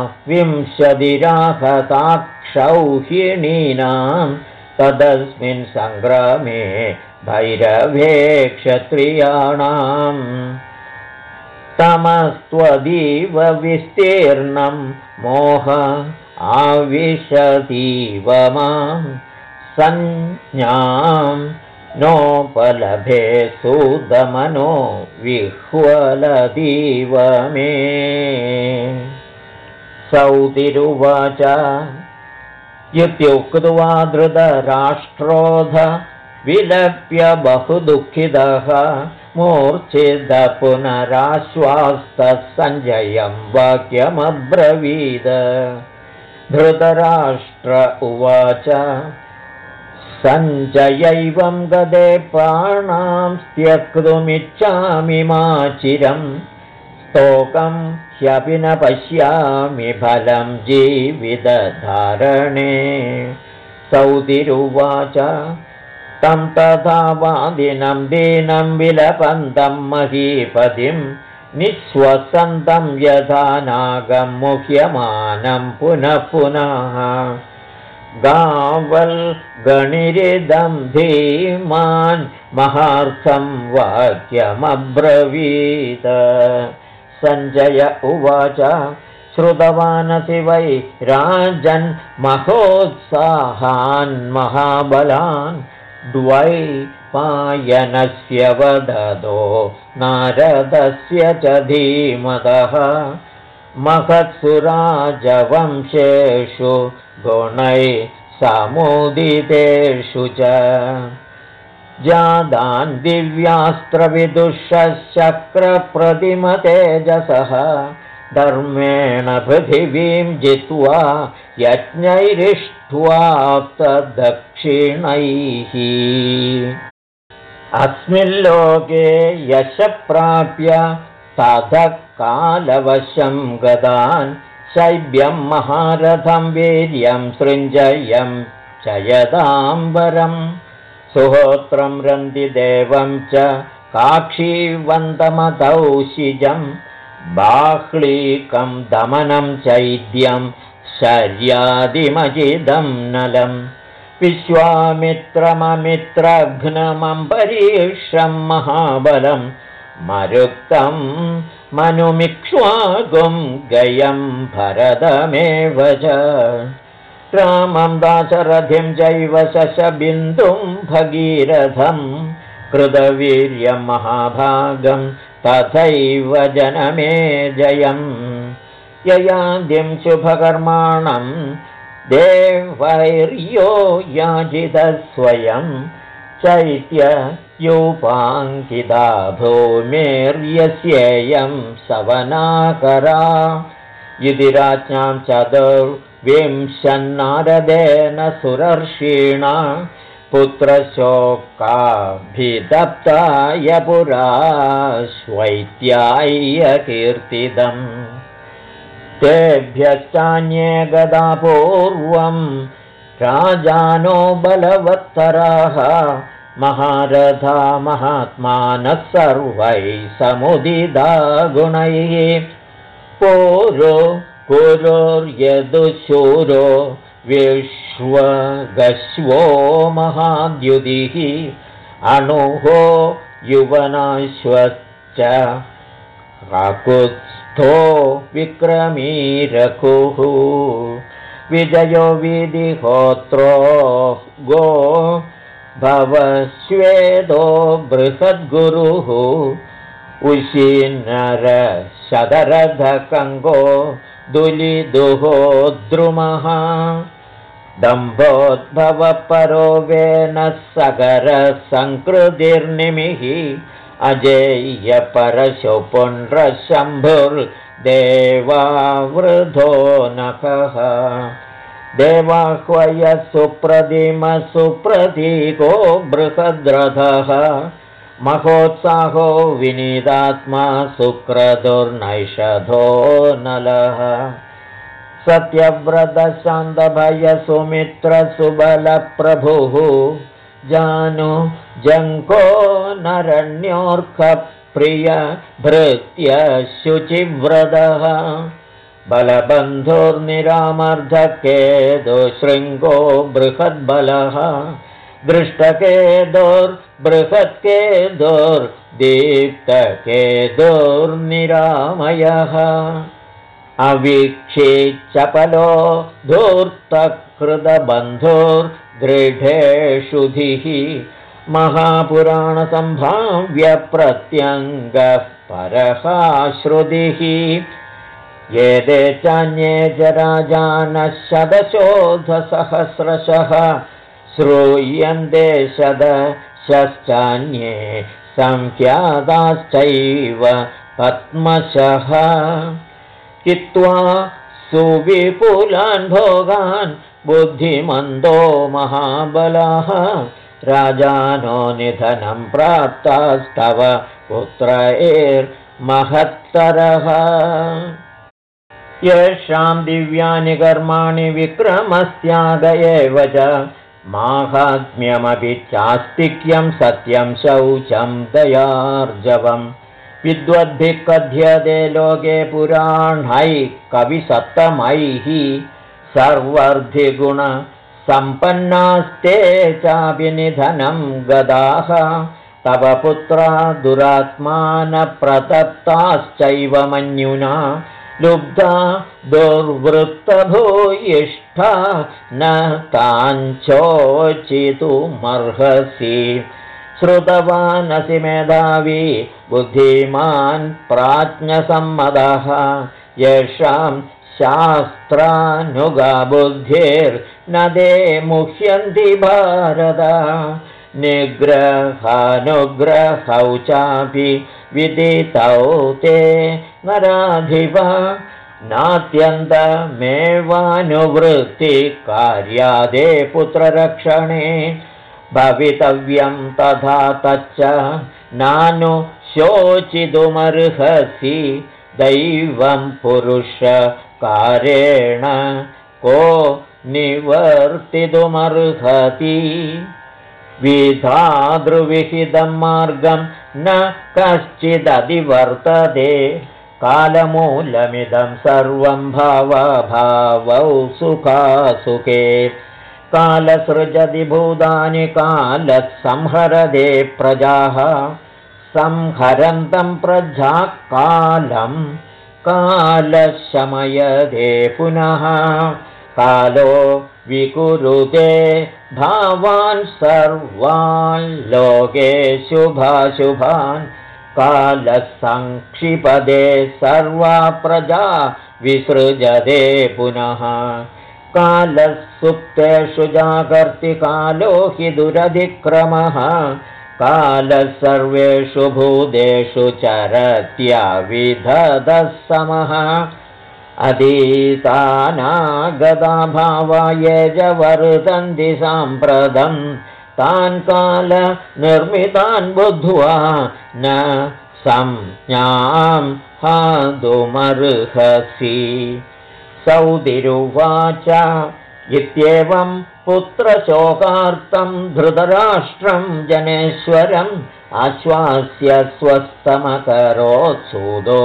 विंशतिराहताक्षौहिणीनां तदस्मिन् सङ्ग्रामे भैरवे क्षत्रियाणां तमस्त्वदीव विस्तीर्णं मोह आविशतीव मां संज्ञां नोपलभे सुदमनो विह्वलतीव मे सौतिरुवाच इत्युक्त्वा धृतराष्ट्रोऽध विलप्य बहुदुःखितः मूर्च्छित पुनराश्वास्तः सञ्जयं वाक्यमब्रवीद धृतराष्ट्र उवाच सञ्जयैवं गदे प्राणां त्यक्तुमिच्छामि मा चिरं स्तोकं ह्यपि न पश्यामि फलं जीवितधारणे सौतिरुवाच तं तथा वादिनं दीनं विलपन्तं महीपतिं निःश्वसन्तं यथा नागं मुह्यमानं पुनः पुनः गावल्गणिरिदं धीमान् महार्थं वाक्यमब्रवीत सञ्जय उवाच श्रुतवानसि वै राजन् महोत्साहान् महाबलान् द्वैपायनस्य वदतो नारदस्य च धीमतः महत्सुराजवंशेषु गुणैः समुदितेषु च जादान् दिव्यास्त्रविदुषशक्रप्रतिमतेजसः धर्मेण पृथिवीं जित्वा यज्ञैरिष्ट्वाप्तदक्षिणैः अस्मिल्लोके यशप्राप्य ततः कालवशं गतान् शैब्यं महारथं वीर्यं सृञ्जयं च यदाम्बरं सुहोत्रं रन्तिदेवं च काक्षीवन्तमतौषिजं बाह्लीकं दमनं चैद्यं शर्यादिमजिदं नलं विश्वामित्रममित्रघ्नमम्बरीषं महाबलं मरुक्तं मनुमिक्ष्वागुं गयं भरतमेव च रामं दाशरथिं चैव शशबिन्दुं भगीरथं कृतवीर्यं महाभागं तथैव जनमेजयम् ययाद्यं शुभकर्माणं देवैर्यो याजितः स्वयं चैत्ययूपाङ्किता भूमिर्यस्येयं सवनाकरा इति राज्ञां चतुर्विंशन्नारदेन सुरर्षिणा पुत्रशोकाभितप्ताय पुरा स्वैत्याय कीर्तितम् तेभ्यश्चान्ये गदा पूर्वं राजानो बलवत्तराः महारथा महात्मानः सर्वैः समुदिता गुणैः पुरो कुरोर्यदुशूरो विश्वगश्वो महाद्युतिः अणुहो युवनाश्वश्च काकुत्स्थो विक्रमीरकुः विजयो विधिहोत्रो गो भवश्वेदो बृहद्गुरुः उशीनरशतरथकङ्गो दुलिदुहो द्रुमः दम्भोद्भवपरो वेनः सगरसङ्कृतिर्निमिः अजेयपरशुपुण्ड्रशम्भुर्देवावृधो नखः देवाह्वयः सुप्रतीको बृहद्रथः महोत्साहो विनीतात्मा सुक्रतुर्नैषधो नलः सत्यव्रतशान्तभयसुमित्रसुबलप्रभुः जानु जङ्को नरण्योऽर्कप्रिय भृत्य शुचिव्रतः बलबन्धुर्निरामर्धकेतुशृङ्गो बृहद्बलः दृष्टकेतुर्बृहत्केतुर्दीप्तकेतुर्निरामयः अवीक्षिचपलो धूर्तकृतबन्धुर्दृढेषुधिः महापुराणसम्भाव्यप्रत्यङ्गः परहाश्रुतिः एते चान्ये च राजानः शतशोधसहस्रशः श्रूयन्ते शतशश्चान्ये संख्याताश्चैव पद्मशः हित्वा सुविपुलान् भोगान् बुद्धिमन्दो महाबलः राजानो निधनं प्राप्तास्तव पुत्रैर्महत्तरः येषां दिव्यानि कर्माणि विक्रमस्याद एव च माहात्म्यमपि चास्तिक्यं सत्यं शौचं दयार्जवम् विद्वद्भिः कथ्यते लोके पुराणैः कविसत्तमैः सर्वर्धिगुणसम्पन्नास्ते चापि निधनं गदाः तव पुत्रा दुरात्मानः प्रतप्ताश्चैव मन्युना लुब्धा दुर्वृत्तभूयिष्ठा न ताञ्चोचितुमर्हसि श्रुतवानसि मेधावी बुद्धिमान् प्राज्ञसम्मतः येषां शास्त्रानुगा बुद्धिर्न ते मुह्यन्ति भारत निग्रहानुग्रहौ चापि विदितौ ते नराधिप नात्यन्तमेवानुवृत्तिकार्यादे पुत्ररक्षणे भवितव्यं तथा तच्च नानुशोचितुमर्हसि दैवं पुरुषकारेण को निवर्तितुमर्हति विधातृविहितं मार्गं न कश्चिदधिवर्तते कालमूलमिदं सर्वं भावभावौ सुखासुखे कालसृजति भूतानि कालः संहरते प्रजाः संहरन्तं प्रजा कालं कालशमयते पुनः कालो विकुरुते भावान् सर्वान् लोके शुभाशुभान् कालः संक्षिपदे सर्वा प्रजा विसृजते पुनः कालः सुप्तेषु जागर्ति कालो हि दुरधिक्रमः कालः सर्वेषु भूतेषु चरत्यविधदः समः अतीतानागताभावा ये च वर्तन्ति साम्प्रतं तान् कालनिर्मितान् बुद्ध्वा न संज्ञां हातुमर्हसि सौतिरुवाच इत्येवं पुत्रशोकार्तं धृतराष्ट्रं जनेश्वरम् आश्वास्य स्वस्तमकरोत्सूदो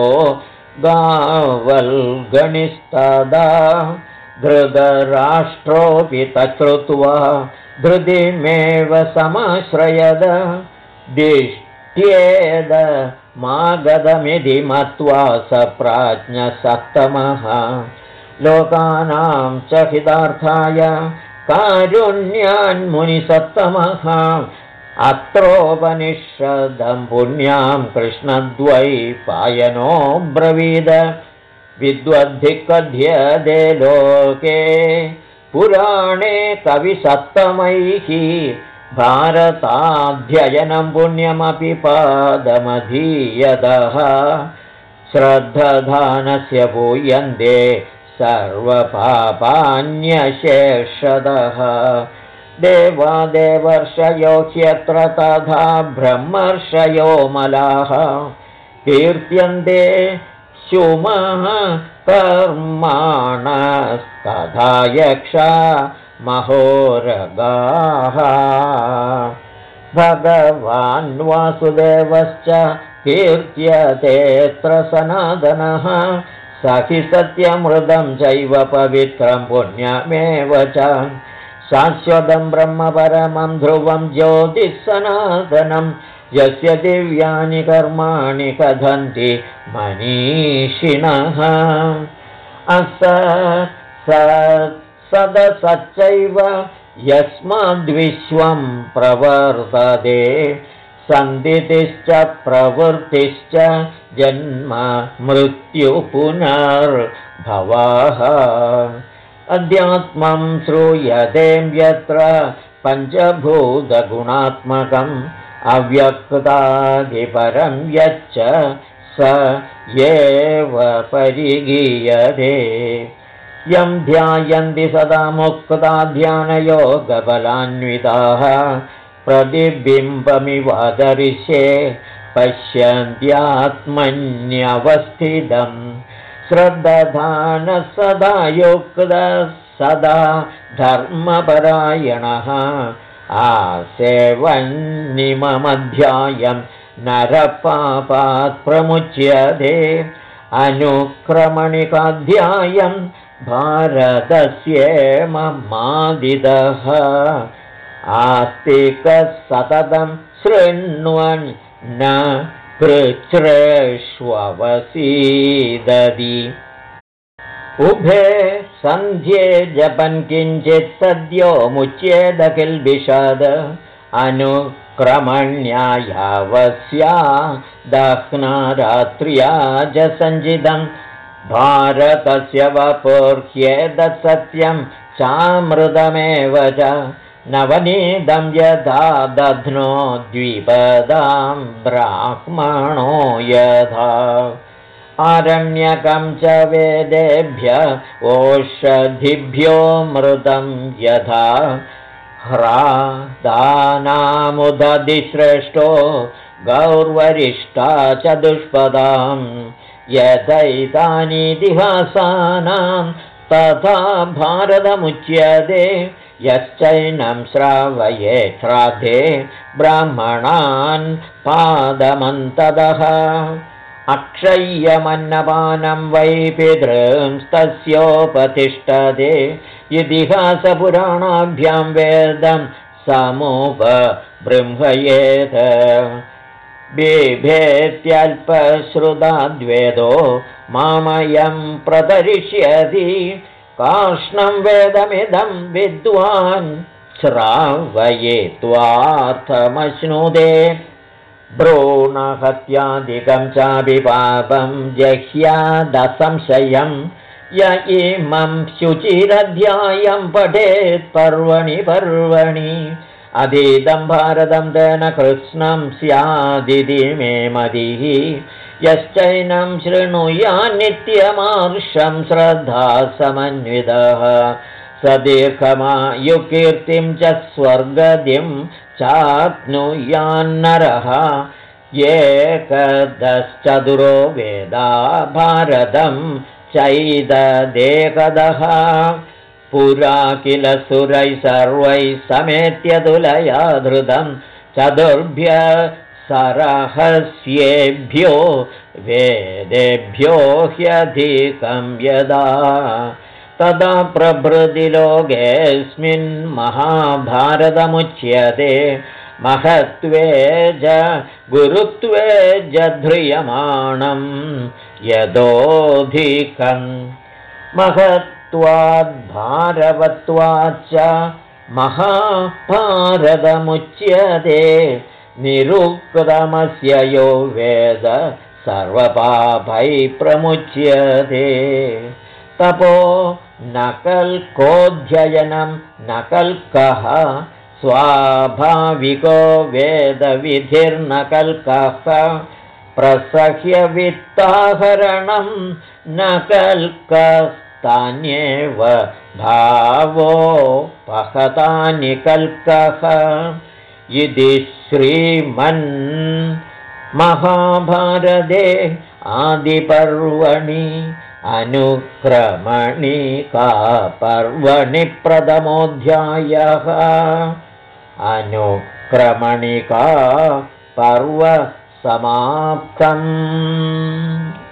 गावल्गणिस्तदा धृतराष्ट्रोऽपि तच्छ्रुत्वा धृतिमेव समाश्रयद दिष्ट्येद मागधमिति मत्वा स प्राज्ञसत्तमः लोकानां च हितार्थाय कारुण्यान्मुनिसत्तमः अत्रोपनिषदं पुण्यां कृष्णद्वैपायनो ब्रवीद विद्वद्धिकध्यदे लोके पुराणे कविसत्तमैः भारताध्ययनं पुण्यमपि पादमधीयतः श्रद्धधानस्य पूयन्ते सर्वपापान्यशेषतः देवादेवर्षयो ह्यत्र तथा ब्रह्मर्षयो मलाः कीर्त्यन्ते शुमः कर्माणस्तथा यक्षा महोरगाः भगवान् वासुदेवश्च कीर्त्यतेऽत्र सनातनः स हि सत्यमृतं चैव पवित्रं पुण्यमेव च शाश्वतं ब्रह्म परमं ध्रुवं ज्योतिस्सनातनं यस्य दिव्यानि कर्माणि कथन्ति मनीषिणः सदसच्चैव यस्माद्विश्वं प्रवर्तते सन्दितिश्च प्रवृत्तिश्च जन्म मृत्यु पुनर्भवः अध्यात्मं श्रूयते यत्र पञ्चभूतगुणात्मकम् अव्यक्तादिपरं यच्च स एव परिगीयते यं ध्यायन्ति सदा मुक्ता ध्यानयोगबलान्विताः प्रतिबिम्बमिवादरिष्ये पश्यन्त्यात्मन्यवस्थितं श्रद्धानः सदा युक्तः सदा धर्मपरायणः आसेवन्निममध्यायं नरपापात् प्रमुच्यते अनुक्रमणिकाध्यायं भारतस्येममादितः आस्तिकः सततं शृण्वन् न पृच्छ्रेष्वसीदति उभे सन्ध्ये जपन् किञ्चित् सद्यो मुच्येद किल्बिषद अनुक्रमण्यायावस्या दह्ना रात्र्या च सञ्जितं भारतस्य वपुर्ह्येतत् सत्यं चामृतमेव च नवनीदं यथा दध्नो द्विपदां ब्राह्मणो यथा आरण्यकं च वेदेभ्य ओषधिभ्यो मृतं यथा ह्रादानामुदधिश्रेष्ठो गौर्वरिष्ठा च दुष्पदां यथैतानीतिहासानां तथा भारतमुच्यते यश्चैनं श्रावयेत् श्राद्धे ब्राह्मणान् पादमन्ततः अक्षय्यमन्नपानं वै पितृंस्तस्योपतिष्ठते इतिहासपुराणाभ्यां वेदं समुपबृंहयेत् बिभेत्यल्पश्रुताद्वेदो मामयं प्रतरिष्यति कार्ष्णं वेदमिदं विद्वान् श्रावयित्वार्थमश्नुते भ्रूणहत्यादिकं चापि पापं जह्यादसंशयं य इमं शुचिरध्यायं पठेत् पर्वणि पर्वणि अधीतं भारतं तेन कृत्स्नं स्यादिति मे मतिः यश्चैनं शृणुयान्नित्यमार्षं श्रद्धा समन्वितः स दीर्घमायुकीर्तिं च स्वर्गदिं चाप्नुयान्नरः एकदश्चतुरो वेदा भारतं चैददेकदः पुरा किल सुरैः सर्वैः समेत्य तुलया धृतं चतुर्भ्यः सरहस्येभ्यो वेदेभ्यो ह्यधिकं यदा तदा प्रभृति लोकेऽस्मिन् महाभारतमुच्यते महत्त्वे च गुरुत्वे च ध्रियमाणं यदोऽधिकं महत्त्वाद्भारवत्वाच्च महाभारतमुच्यते निरुक्तमस्य यो वेद सर्वपापैः प्रमुच्यते तपो न कल्कोऽध्ययनं न कल्कः स्वाभाविको वेदविधिर्न कल्कः प्रसह्य वित्ताहरणं न कल्कस्तान्येव भावोपहतानि कल्कः इति श्रीमन्महाभारते आदिपर्वणि अनुक्रमणिका पर्वणि प्रथमोऽध्यायः अनुक्रमणिका पर्व समाप्तम्।